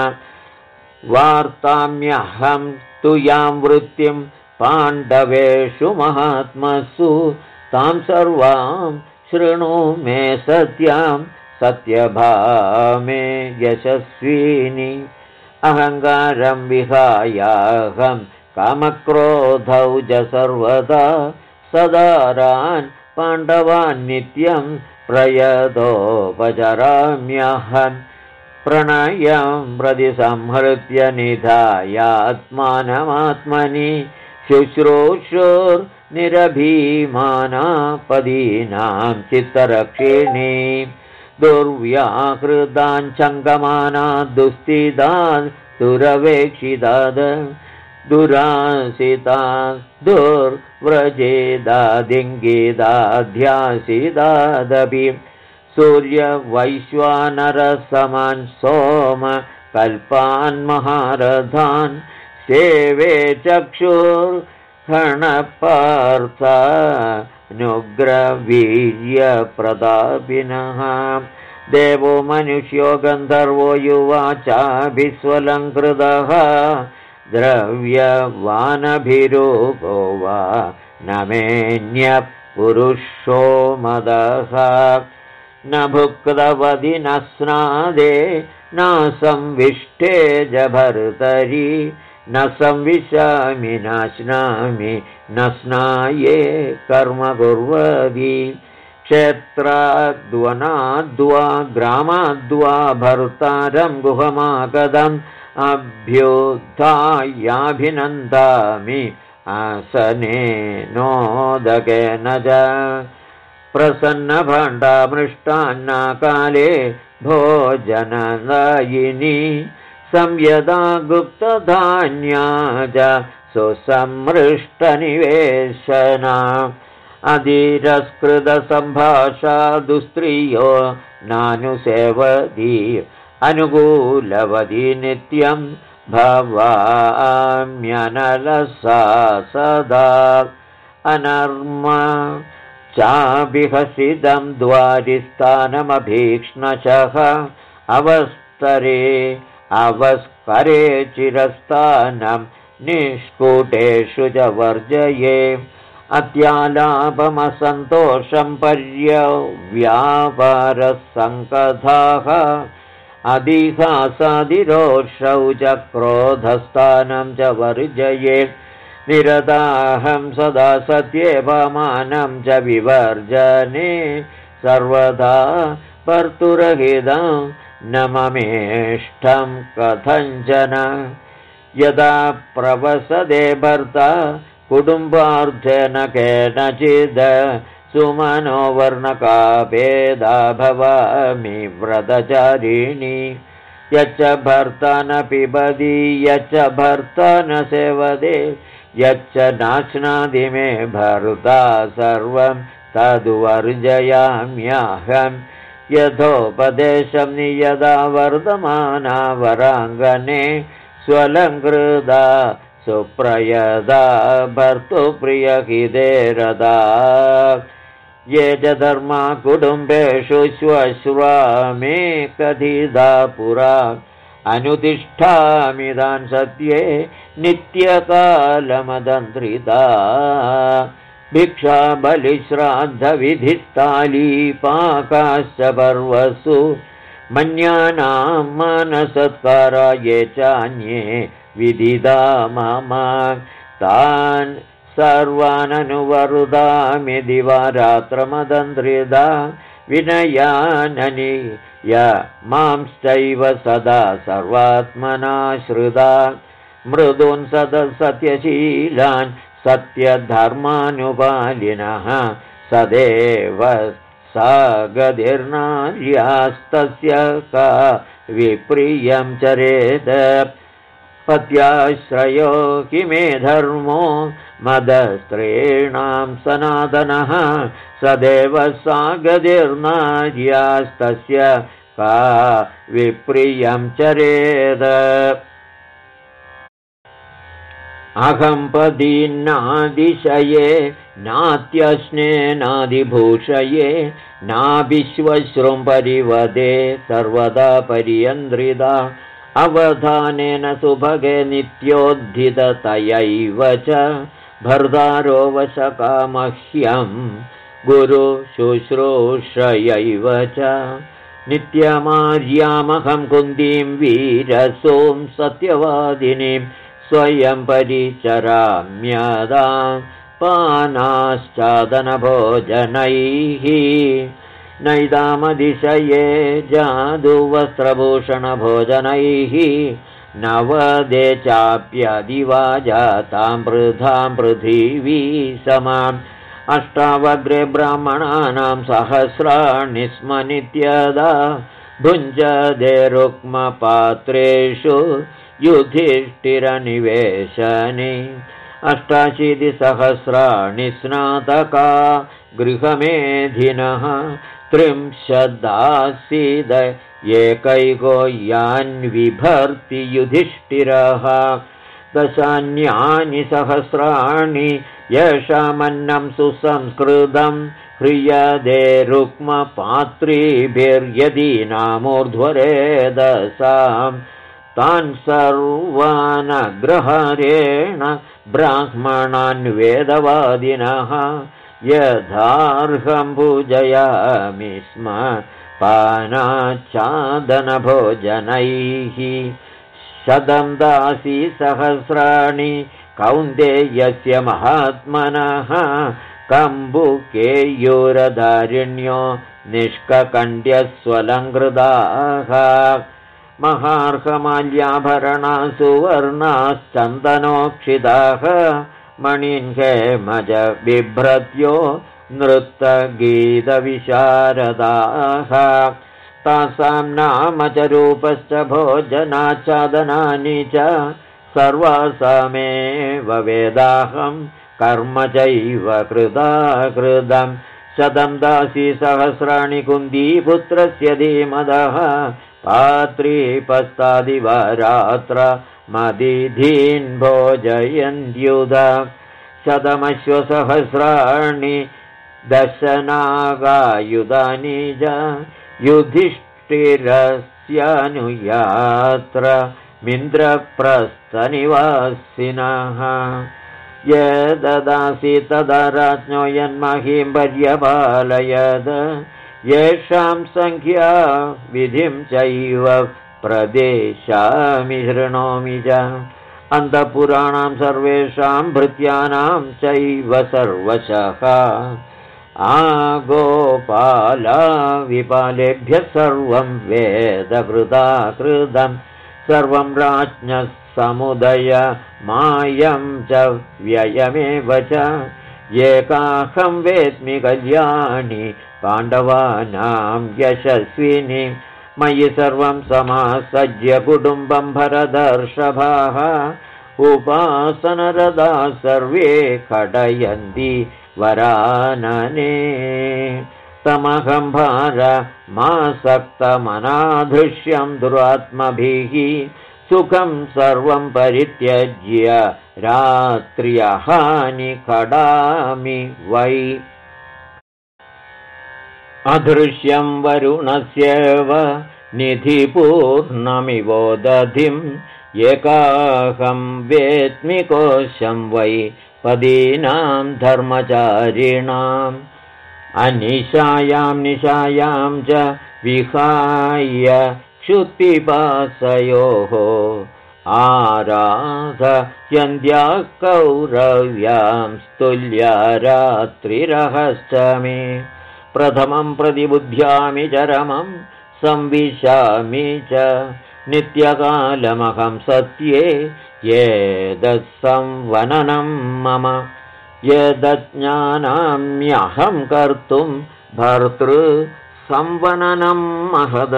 Speaker 1: वार्ताम्यहं तु यां वृत्तिं पाण्डवेषु महात्मसु तां सर्वां शृणु मे सत्यां सत्यभामे यशस्विनी अहङ्कारं विहायाहं कामक्रोधौ च सर्वदा सदारान् पाण्डवान् नित्यं प्रयतोपचराम्यहं प्रणयं प्रतिसंहृत्य निधायात्मानमात्मनि शुश्रूषुर्निरभीमानापदीनां चित्तरक्षिणी दुर्व्याहृतान् चङ्गमानात् दुस्थितान् दुरवेक्षितात् दुरासितान् दुर्व्रजेदादिङ्गिदाध्यासिदादपि सूर्यवैश्वानरसमान् सोम कल्पान् महारथान् सेवे चक्षुर्निरभीमाना नुग्रवीर्यप्रतापिनः देवो मनुष्यो गन्धर्वो युवा चाभिस्वलङ्कृतः द्रव्यवानभिरूपो वा न मेऽन्यः पुरुषो मदः न भुक्तवति न स्नादे न संविष्टे जभर्तरि न संविशामि न स्नामि न स्नाये कर्म कुर्वति क्षेत्राद्वनाद्वा ग्रामाद्वा भर्तारं गुहमागतम् अभ्युत्थायाभिनन्दामि आसनेनोदकेन च प्रसन्नभाण्डामृष्टान्नकाले भोजनदायिनी संयदा गुप्तधान्या च सुसमृष्टनिवेशना अधीरस्कृतसम्भाषा दुस्त्रियो नानुसेवति अनुकूलवती नित्यं भवाम्यनलसा सदा अनर्म चाभिहसितं द्वारिस्थानमभीक्ष्णशः अवस्करे चिरस्थानं निष्कूटेषु च वर्जये अत्यालापमसन्तोषं पर्यव्यापारसङ्कथाः अधिहासादिरोषौ च क्रोधस्थानं च वर्जये निरताहं सदा सत्येपमानं च विवर्जने सर्वदा भर्तुरहितं न ममेष्टं कथञ्चन यदा प्रवसदे भर्ता कुटुम्बार्थेन केनचिद् सुमनोवर्णकापेदा भवामि व्रतचारिणी यच्च भर्ता न पिबति यच्च भर्ता न सेवते यच्च नाश्नादि मे भर्ता सर्वं तद्वर्जयाम्यहं यथोपदेशं नियदा वर्धमाना वराङ्गने स्वलङ्कृता सुप्रयदा भर्तुप्रियहिते रदा ये च धर्मा कुटुम्बेषु श्वश्रुवा मे कथिता पुरा अनुतिष्ठामि तान् सत्ये नित्यकालमदन्त्रिता भिक्षा बलिश्राद्धविधिस्थालीपाकाश्च पर्वसु मन्यानां मानसत्कारा ये चान्ये विदिता मम तान् सर्वाननुवरुदामि दिवारात्रमदन्त्रिता विनयाननि य मांश्चैव सदा सर्वात्मना श्रुता मृदून् सत्यशीलान् सत्यधर्मानुपालिनः सदेव सा गतिर्नार्यास्तस्य का विप्रियं चरेत् पत्याश्रयो किमे धर्मो मदस्त्रीणां सनातनः सदेव सा गतिर्नार्यास्तस्य का विप्रियं चरेत् अहम्पदीन्नादिशये नात्यश्नेनादिभूषये नाभिश्वश्रुं परिवदे सर्वदा पर्यन्द्रिता अवधानेन सुभगे नित्योद्धिततयैव च भर्तारो वशकामह्यं गुरुशुश्रूषयैव च नित्यमार्यामहं कुन्दीं वीरसूं सत्यवादिनीं स्वयं परिचराम्यदा पानाश्चादनभोजनैः नैदामदिशये जादुवस्त्रभूषणभोजनैः नवदे चाप्यदिवाजातां वृद्धां पृथिवी समाम् अष्टावग्रे ब्राह्मणानां सहस्राणि स्म नित्यदा भुञ्जदे रुक्मपात्रेषु युधिष्ठिरनिवेशने 88 सहस्राणि स्नातका गृहमेधिनः 30 एकैको यान् विभर्ति युधिष्ठिरः दशान्यानि सहस्राणि येषामन्नं सुसंस्कृतं ह्रियदे रुक्मपात्रीभिर्यदीनामूर्ध्वरेदसां तान् सर्वानग्रहारेण ब्राह्मणान् वेदवादिनः यथार्हं पूजयामि स्म पानाच्छादनभोजनैः 100 दासी सहस्राणि कौन्तेयस्य महात्मनः कम्बुकेयूरधारिण्यो निष्ककण्ड्यस्वलङ्कृताः महार्घमाल्याभरणा सुवर्णाश्चन्दनोक्षिताः मणिन्हेमज बिभ्रत्यो नृत्तगीतविशारदाः तासां नाम च रूपश्च भोजनाच्छादनानि च सर्वासामेव वेदाहं कर्म चैव कृताकृतं 100 दासी सहस्राणि कुन्दीपुत्रस्य धीमदः पात्रीपस्तादिवारात्र मदिधीन् भोजयन्त्युद 100 सहस्राणि दशनागायुधानि च युधिष्ठिरस्यानुयात्र मिन्द्रप्रस्थनिवासिनः यददासि तदा राज्ञो यन्महीं पर्यपालयद येषां संख्या विधिं चैव प्रदेशामि शृणोमि च अन्तःपुराणां सर्वेषां भृत्यानां चैव सर्वशः आगोपाला विपालेभ्यः सर्वं वेदकृताकृतं सर्वं राज्ञः समुदय मायं च व्ययमेव च एकाहं वेद्मि कल्याणि पाण्डवानां यशस्विनी मयि सर्वं समासज्य कुटुम्बं भरतर्षभाः उपासनरदा सर्वे खडयन्ति वरानने तमहं भारमासक्तमनाधृष्यं दुरात्मभिः सुखं सर्वं परित्यज्य रात्र्यहानि खडामि वै अदृश्यं वरुणस्येव निधिपूर्णमिवोदधिम् एकाहं वेत्मि कोशं वै पदीनां धर्मचारिणाम् अनिशायां निशायां च विहाय क्षुत्पिपासयोः आराधयन्त्याः कौरव्यां स्तुल्या रात्रिरहश्च मे प्रथमं प्रतिबुध्यामि चरमं संविशामि च नित्यकालमहं सत्ये येदत्संवननं मम यदज्ञानाम्यहं कर्तुं भर्तृसंवननं महद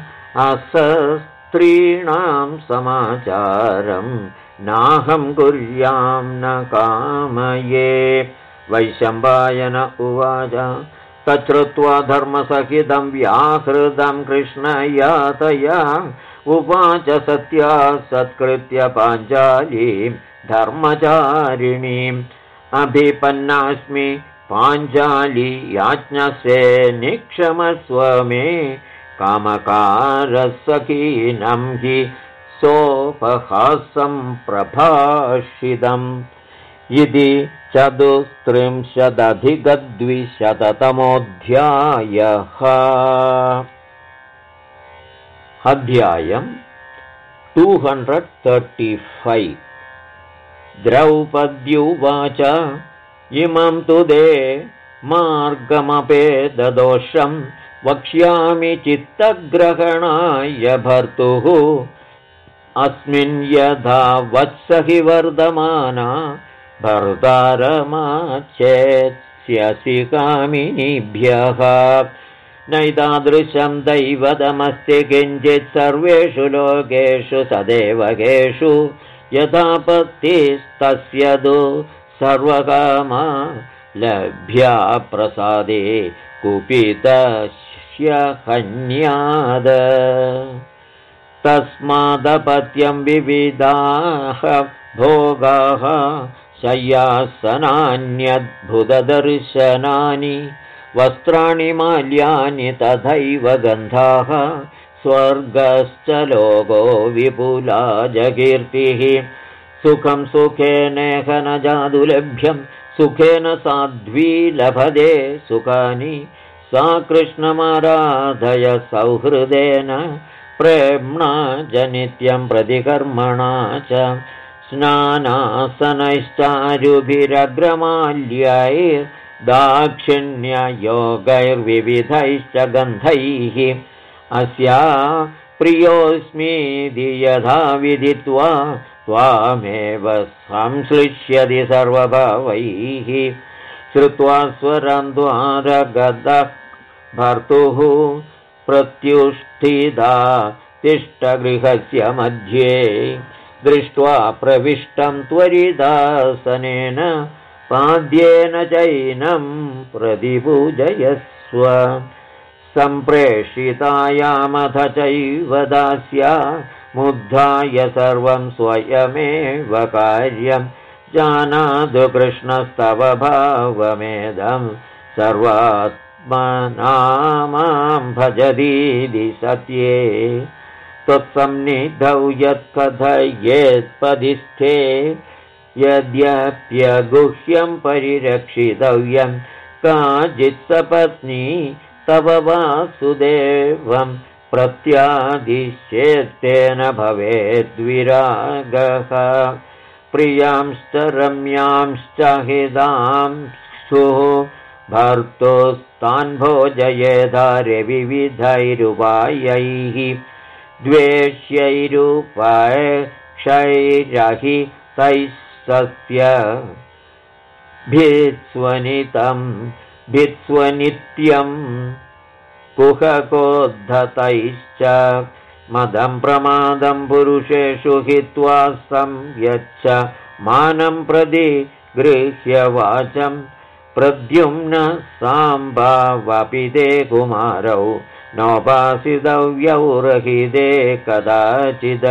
Speaker 1: अस्त्रीणां समाचारं नाहं कुर्यां न कामये वैशम्पायन उवाच तच्छ्रुत्वा धर्मसहितं व्याहृतं कृष्णयातया उवाच सत्या सत्कृत्य पाञ्चालीं धर्मचारिणीम् अभिपन्नास्मि पाञ्चाली याज्ञसे निक्षमस्व मे कामकारसखीनं हि सोपहासं प्रभाषितम् इति 34,200तमोऽध्यायः अध्यायम् 235 द्रौपद्युवाच इमं तु दे मार्गमपेददोषं वक्ष्यामि चित्तग्रहणाय भर्तुः अस्मिन् यथा वत्सहि वर्धमाना भर्तारमाचेत्स्यसि कामिनीभ्यः नैतादृशं दैवतमस्ति किञ्चित् सर्वेषु लोकेषु सदेवकेषु यथापत्तिस्तस्य तु सर्वकामा लभ्या प्रसादे कुपितस्य हन्याद तस्मादपत्यं विविधाः भोगाः शय्यासनान्यद्भुतदर्शनानि वस्त्राणि माल्यानि तथैव गन्धाः स्वर्गश्च लोको विपुला जकीर्तिः सुखं सुखेनेह न जादुलभ्यं सुखेन साध्वी लभते सुखानि सा कृष्णमाराधय सौहृदेन प्रेम्णा जनित्यं प्रतिकर्मणा च स्नानासनैश्चारुभिरग्रमाल्यैर्दाक्षिण्ययोगैर्विविधैश्च गन्धैः अस्या प्रियोऽस्मीति यथा विदित्वा त्वामेव संश्लिष्यति सर्वभावैः श्रुत्वा स्वरं द्वारगतः भर्तुः प्रत्युष्ठिता तिष्ठगृहस्य मध्ये दृष्ट्वा प्रविष्टं त्वरिदासनेन पाद्येन चैनं प्रतिपूजयस्व सम्प्रेषितायामथ चैव दास्या मुद्धाय सर्वं स्वयमेव कार्यं जानातु कृष्णस्तव भावमेदं सर्वात्मनामां भजतीति सत्ये त्वत्सन्निधौ यत्कथयेत्पदिस्थे यद्यप्यगुह्यं परिरक्षितव्यं काचित् सपत्नी तव वासुदेवं प्रत्यादिश्येत्तेन भवेद्विरागः प्रियांश्च रम्यांश्च हितांशुः भर्तुस्तान् भोजयेधारे विविधैरुपायैः द्वेष्यैरुपैक्षैरहितैः सत्य भित्स्वनित्यं कुहकोद्धतैश्च मदं प्रमादं पुरुषेषु हित्वा संयच्छ मानं प्रति गृह्य वाचं प्रद्युम्न साम्बावपि ते कुमारौ नोपासितव्यौ रहिते कदाचित्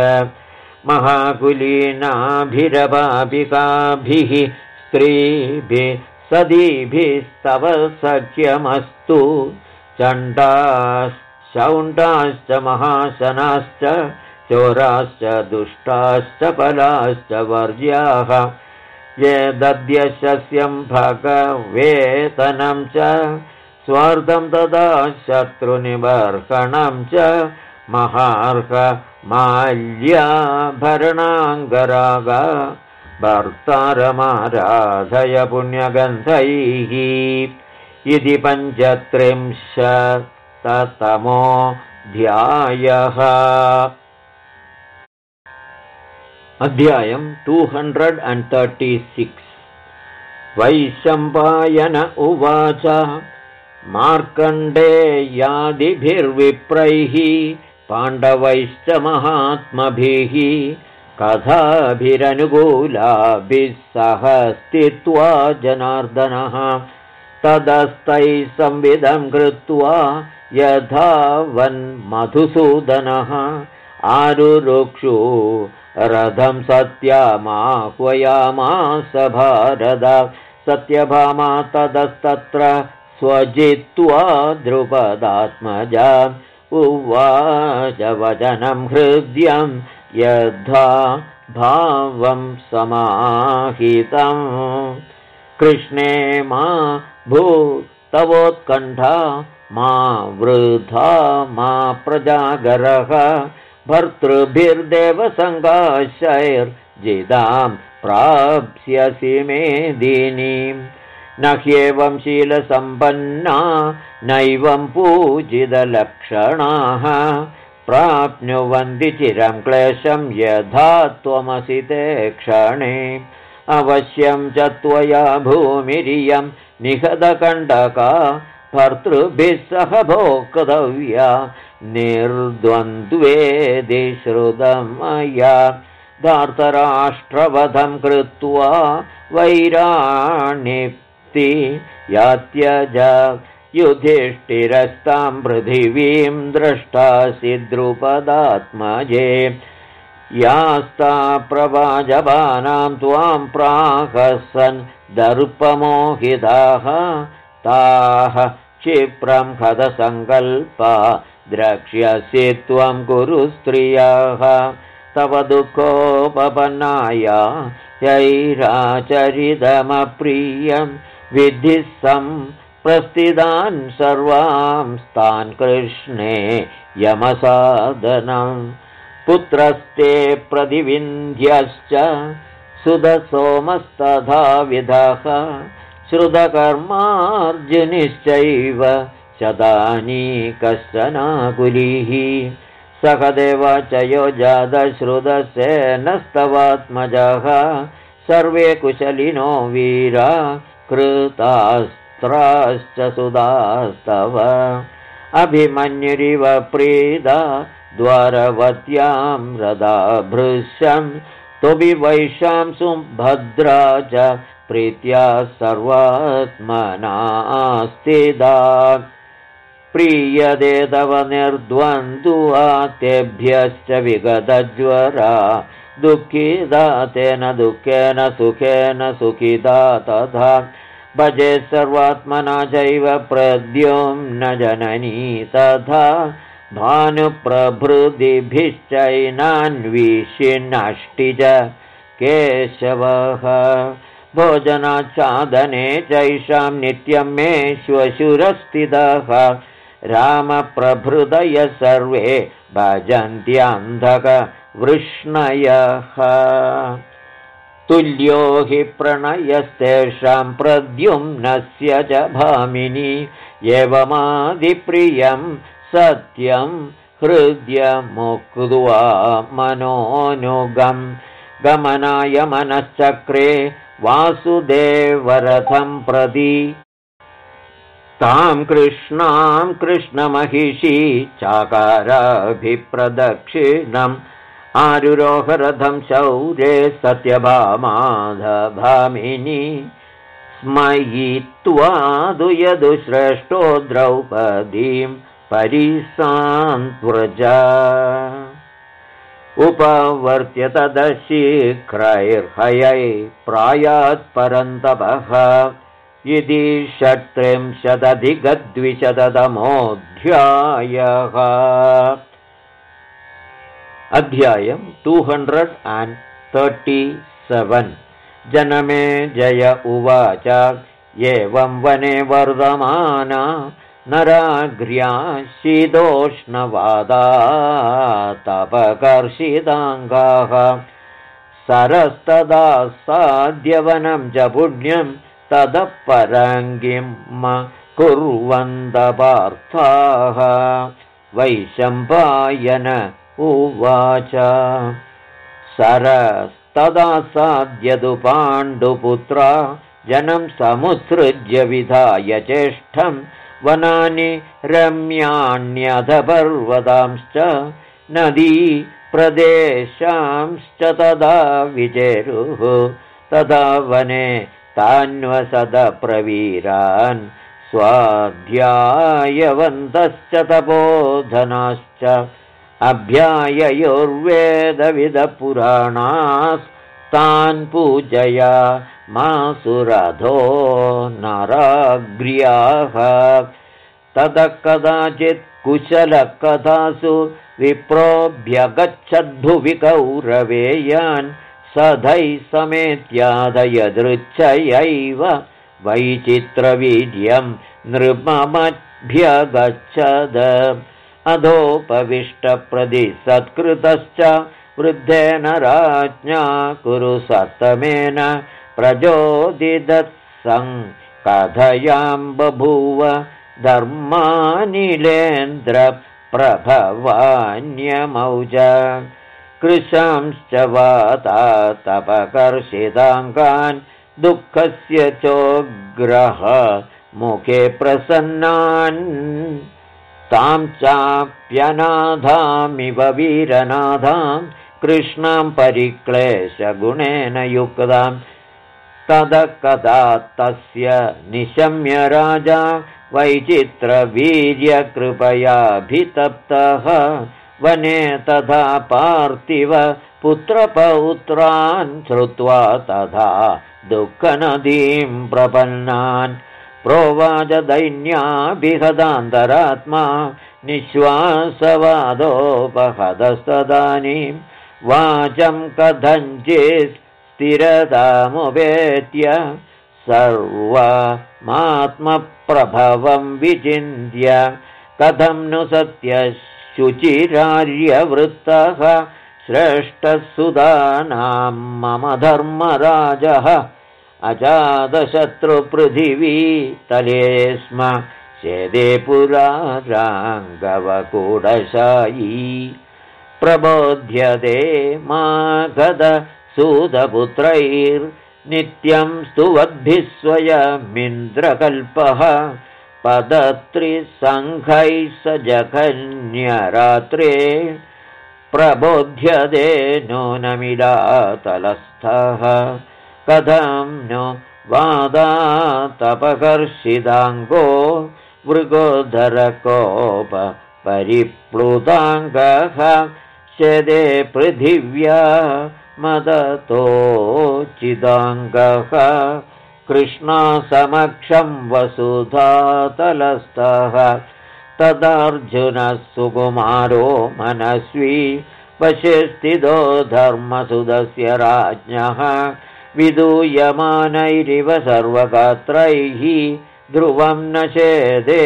Speaker 1: महाकुलीनाभिरपापिकाभिः स्त्रीभिः सदीभिस्तव सख्यमस्तु चण्डाश्चौण्डाश्च महाशनाश्च चोराश्च दुष्टाश्च फलाश्च वर्ज्याः ये दद्यशस्यं भगवेतनं च स्वार्थं तदा शत्रुनिबर्हणं च महार्घमाल्याभरणाङ्गरागा भर्तारमाराधय पुण्यगन्धैः इति 35तमोऽध्यायः। अध्यायं 236। वैशम्पायन उवाच मार्कण्डेयादिभिर्विप्रैः पाण्डवैश्च महात्मभिः कथाभिरनुकूलाभिः सह स्थित्वा जनार्दनः तदस्तैः संविदं कृत्वा यथावन्मधुसूदनः आरुरुक्षु रथं सत्यामाह्वयामास भारत सत्यभामा ततस्तत्र स्वजित्वा द्रुपदात्मजा उवाच वचनं हृद्यं यथा भावं समाहितं कृष्णे मा भूतवोत्कण्ठा मा वृथा मा प्रजागरः भर्तृभिर्देवसङ्गाशैर्जिदां प्राप्स्यसि मेदिनीं न ह्येवं शीलसम्पन्ना नैवं पूजितलक्षणाः प्राप्नुवन्ति चिरं क्लेशं यथा त्वमसि ते क्षणे अवश्यं च त्वया भूमिरियं निहतकण्टका भर्तृभिः सह भोक्तव्या निर्द्वन्द्वेदि श्रुतं मया धार्तराष्ट्रवधं कृत्वा वैराणिप्ति यात्यज युधिष्ठिरस्तां पृथिवीं द्रष्टासि द्रुपदात्मजे यास्ता प्रवाजबानां त्वां प्राहसन् दर्पमोहिताः ताः क्षिप्रं हतसङ्कल्पा द्रक्ष्यसि त्वं कुरु स्त्रियः तव दुःखोपपन्नाया यैराचरितमप्रियं विद्धि प्रस्थितान् सर्वांस्तान् कृष्णे यमसादनं पुत्रस्ते प्रतिविन्ध्यश्च सुदसोमस्तथा विधः श्रुतकर्मार्जुनिश्चैव शतानी कश्चनाकुलिः सहदेवा च यो जातश्रुतसेनस्तवात्मजः सर्वे कुशलिनो वीरा कृतास्त्राश्च सुदास्तव अभिमन्युरिव प्रीदा द्वारवत्यां रदा भृशं तोऽपि वैशांसु भद्रा च प्रीत्या सर्वात्मना स्थिता प्रीयते तव निर्द्वन्द्वा तेभ्यश्च विगतज्वरा दुःखिता तेन दुःखेन सुखेन सुखिता तथा भजे सर्वात्मना चैव प्रद्युम्न जननी तथा भानुप्रभृतिभिश्चैनान्विषिन्नष्टि च केशवः भोजनाच्छादने चैषां नित्यं मे श्वशुरस्थितः रामप्रभृतयः सर्वे भजन्त्यन्धकवृष्णयः तुल्यो हि प्रणयस्तेषां प्रद्युम्नस्य च भामिनी एवमादिप्रियं सत्यं हृद्यमुक्त्वा मनोनुगं गमनाय मनश्चक्रे वासुदेवरथं प्रति तां कृष्णां कृष्णमहिषी चाकाराभिप्रदक्षिणम् आरुरोहरथं शौरे सत्यभामाधभामिनी स्मयित्वा दुयदुश्रेष्ठो द्रौपदीं परिसान्त्वजा उपवर्त्य तदशीघ्रैर्हयै प्रायात् परन्तपः इति 36,200तमोऽध्यायः। अध्यायं 237। जनमे जय उवाच एवं वने वर्धमाना नराग्र्या शीतोष्णवादा तपकर्षिताङ्गाः सरस्तदा साध्यवनं च पुण्यं ततः परङ्गिं कुर्वन्तपार्थाः। वैशम्पायन उवाच सरस्तदा साध्यतु पाण्डुपुत्रा जनं समुत्सृज्य विधाय चेष्टं वनानि रम्याण्यथ पर्वतांश्च नदी प्रदेशांश्च तदा विचेरुः तदा वने तान्वसदप्रवीरान् स्वाध्यायवन्तश्च तपोधनाश्च अभ्याययोर्वेदविदपुराणास्तान् पूजया मासुरधो नराग्र्याः। ततः कदाचित् कुशलकथासु विप्रोऽभ्यगच्छद्भुवि कौरवेयान् सधैः समेत्यादयदृच्छयैव वैचित्रवीर्यं नृपमभ्यगच्छद अधोपविष्टप्रतिसत्कृतश्च वृद्धेन राज्ञा कुरु सत्तमेन प्रचोदितः कथयां बभूव धर्मानिलेन्द्र प्रभवान्यमौज कृशांश्च वातातपकर्षिताङ्गान् दुःखस्य चोग्रह मुखे प्रसन्नान् तां चाप्यनाथामिव वीरनाथां कृष्णां परिक्लेशगुणेन युक्तां ततः कदा तस्य निशम्य राजा वैचित्रवीर्यकृपयाभितप्तः वने तथा पार्थिव पुत्रपौत्रान् श्रुत्वा तथा दुःखनदीं प्रपन्नान् प्रोवाच दैन्याभिहदान्तरात्मा निःश्वासवादोपहदस्तदानीं वाचं कथञ्चित् स्थिरतामुपेत्य सर्वमात्मप्रभवं विचिन्त्य कथं नु सत्यशुचिरार्यवृत्तः श्रेष्ठः सुदानां मम धर्मराजः अजातशत्रुपृथिवी तले स्म शेदे पुरा राङ्गवकूडशायी प्रबोध्यते मागधसूतपुत्रैर्नित्यं स्तुवद्भिः स्वयमिन्द्रकल्पः पदत्रिसङ्घैः स जघन्यरात्रे प्रबोध्यते नूनमिडातलस्थः कथं नु वादातपकर्षिताङ्गो मृगोधरकोप परिप्लुताङ्गः शेदे पृथिव्या मदतोचिदाङ्गः कृष्णासमक्षं वसुधातलस्थः तदार्जुनः सुकुमारो मनस्वी वशे स्थितो धर्मसुदस्य राज्ञः विदूयमानैरिव सर्वगात्रैः ध्रुवं न शेदे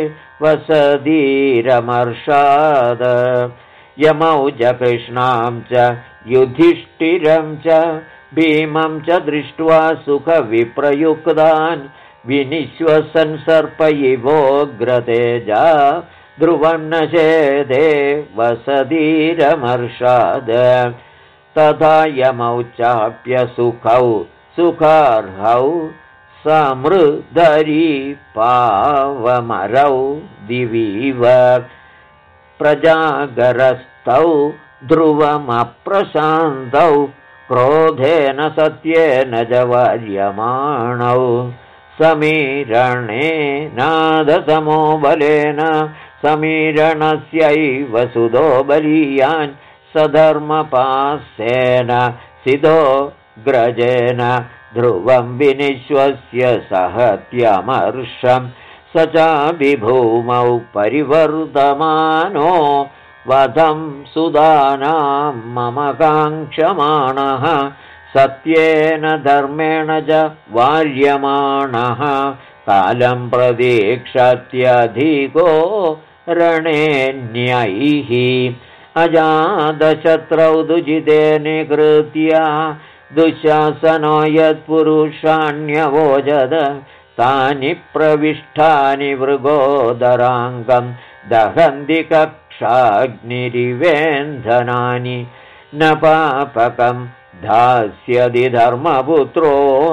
Speaker 1: वसदीरमर्षाद यमौ च कृष्णां च युधिष्ठिरं च भीमं च दृष्ट्वा सुखविप्रयुक्तान् विनिश्वसन् सर्प इवोग्रतेजा ध्रुवं न शेदे वसदीरमर्षाद तथा यमौ चाप्यसुखौ सुखार्हौ समृद्धरी पावमरौ दिवीव प्रजागरस्थौ ध्रुवमप्रशान्तौ क्रोधेन सत्येन च वार्यमाणौ समीरणे नादसमो बलेन समीरणस्यैव सुदो बलीयान् सधर्मपासेन सिदो ग्रजेन ध्रुवं विनिश्वस्य सहत्यमर्षं स चाभिभूमौ परिवर्तमानो वधं सुदानां मम काङ्क्षमाणः सत्येन धर्मेण च वार्यमाणः कालं प्रतीक्षत्यधिको रणेऽन्यैः अजातशत्रौ दुजिते निकृत्य दुःशासनो यत्पुरुषाण्यवोजद तानि प्रविष्टानि मृगोदराङ्गं दहन्ति कक्षाग्निरिवेन्धनानि न पापकं धास्यति धर्मपुत्रो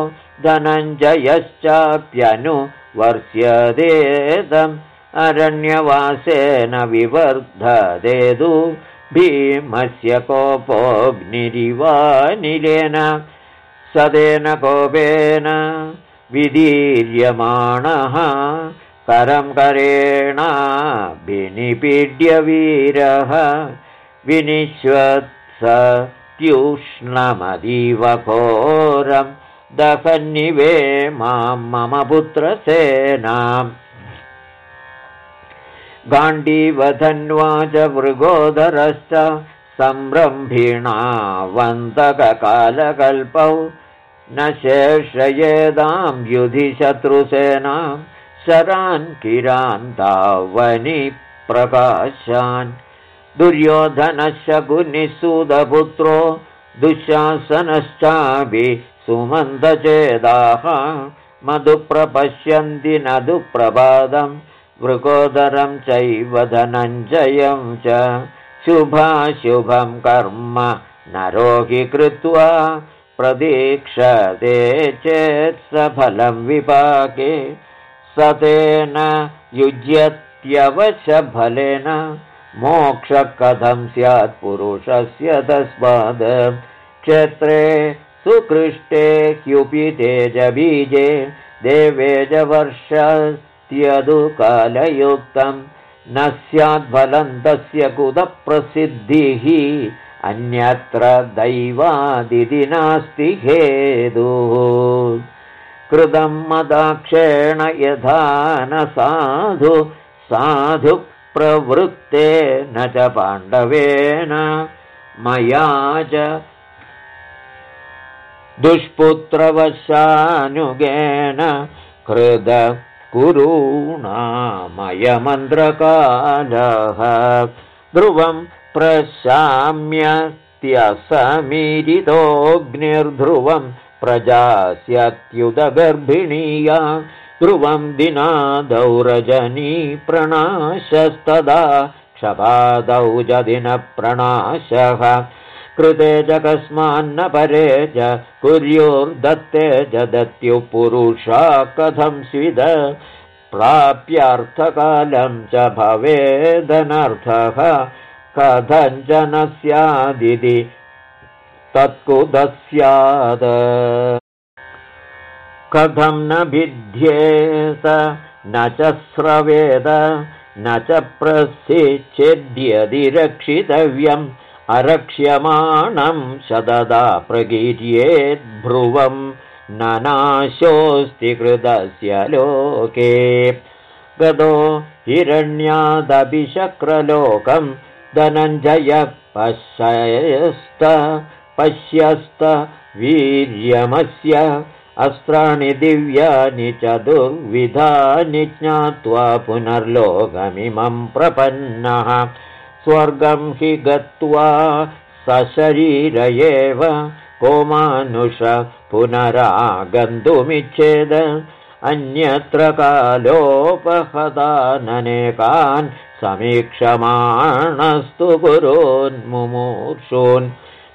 Speaker 1: धनञ्जयश्चाप्यनुवर्ष्यतेदम् अरण्यवासेन विवर्धतेदु भीमस्य कोपोऽग्निरिवानिलेन सदेन कोपेन विदीर्यमाणः करं करेणाभिनिपीड्य वीरः विनिश्वत्सत्युष्णमतीव घोरं दहन्निवे मम पुत्रसेनाम् गाण्डीवधन्वाच मृगोदरश्च संरम्भिणावन्तककालकल्पौ न शेषयेदां युधि शत्रुसेनां शरान् किरान्तावनि प्रकाशान् दुर्योधनश्च शकुनिसूदपुत्रो दुःशासनश्चापि सुमन्दचेदाः मधुप्रपश्यन्ति न दुःप्रपादम् वृकोदरं चैव धनञ्जयं च शुभाशुभं कर्म नरोहि कृत्वा प्रतीक्षते चेत् सफलं विपाके सतेन युज्यत्यवशफलेन मोक्षः कथं स्यात् पुरुषस्य तस्माद् क्षेत्रे सुकृष्टे ह्युपिते च बीजे देवे च वर्षस्त्यदुकालयुक्तं न स्याद्फलं तस्य कुतप्रसिद्धिः अन्यत्र दैवादिति नास्ति हेतुः कृतं मदाक्षेण यथा न साधु प्रवृत्तेन च पाण्डवेन मया च दुष्पुत्रवशानुगेन कृद कुरूणामयमन्त्रकालः ध्रुवं प्रशाम्यत्यसमीरितोऽग्निर्ध्रुवं प्रजास्यत्युदगर्भिणीया ध्रुवं दिनादौ रजनी प्रणाशस्तदा क्षपादौ च दिनप्रणाशः कृते च कस्मान्न परे च कुर्युर्दत्ते च दत्युपुरुषा कथं स्विद प्राप्यार्थकालं च भवेदनर्थः कथञ्चन स्यादिति तत्कुतः स्यात् कथं न भिद्येत न च स्रवेद न च प्रसिच्छेद्यदि रक्षितव्यम् अरक्ष्यमाणं शतदा प्रकीर्येद्भ्रुवं न नाशोऽस्ति कृतस्य लोके गतो हिरण्यादभिशक्रलोकं धनञ्जय पश्यस्त वीर्यमस्य अस्त्राणि दिव्यानि चतुर्विधानि ज्ञात्वा पुनर्लोकमिमं प्रपन्नः स्वर्गं हि गत्वा सशरीर एव को मानुष पुनरागन्तुमिच्छेद अन्यत्र कालोपहताननेकान् समीक्षमाणस्तु पुरोन्मुमूर्षून्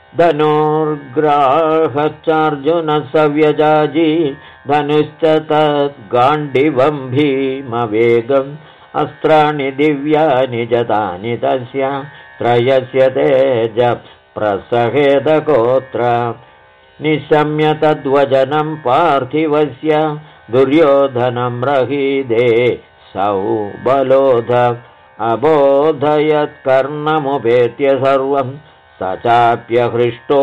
Speaker 1: धनुर्ग्राहश्चार्जुनः सव्यजाजी धनुश्च तद्गाण्डिवं भीमवेगम् अस्त्राणि दिव्यानि जतानि तस्य त्रयस्य तेज प्रसहेदकोत्र निशम्य तद्वचनं पार्थिवस्य दुर्योधनं रहीदे सौबलोध अबोधयत्कर्णमुपेत्य सर्वं स चाप्यहृष्टो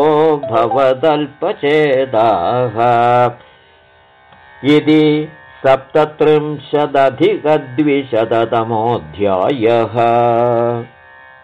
Speaker 1: भवदल्पचेताः इति 37अधिकद्विशततमोऽध्यायः।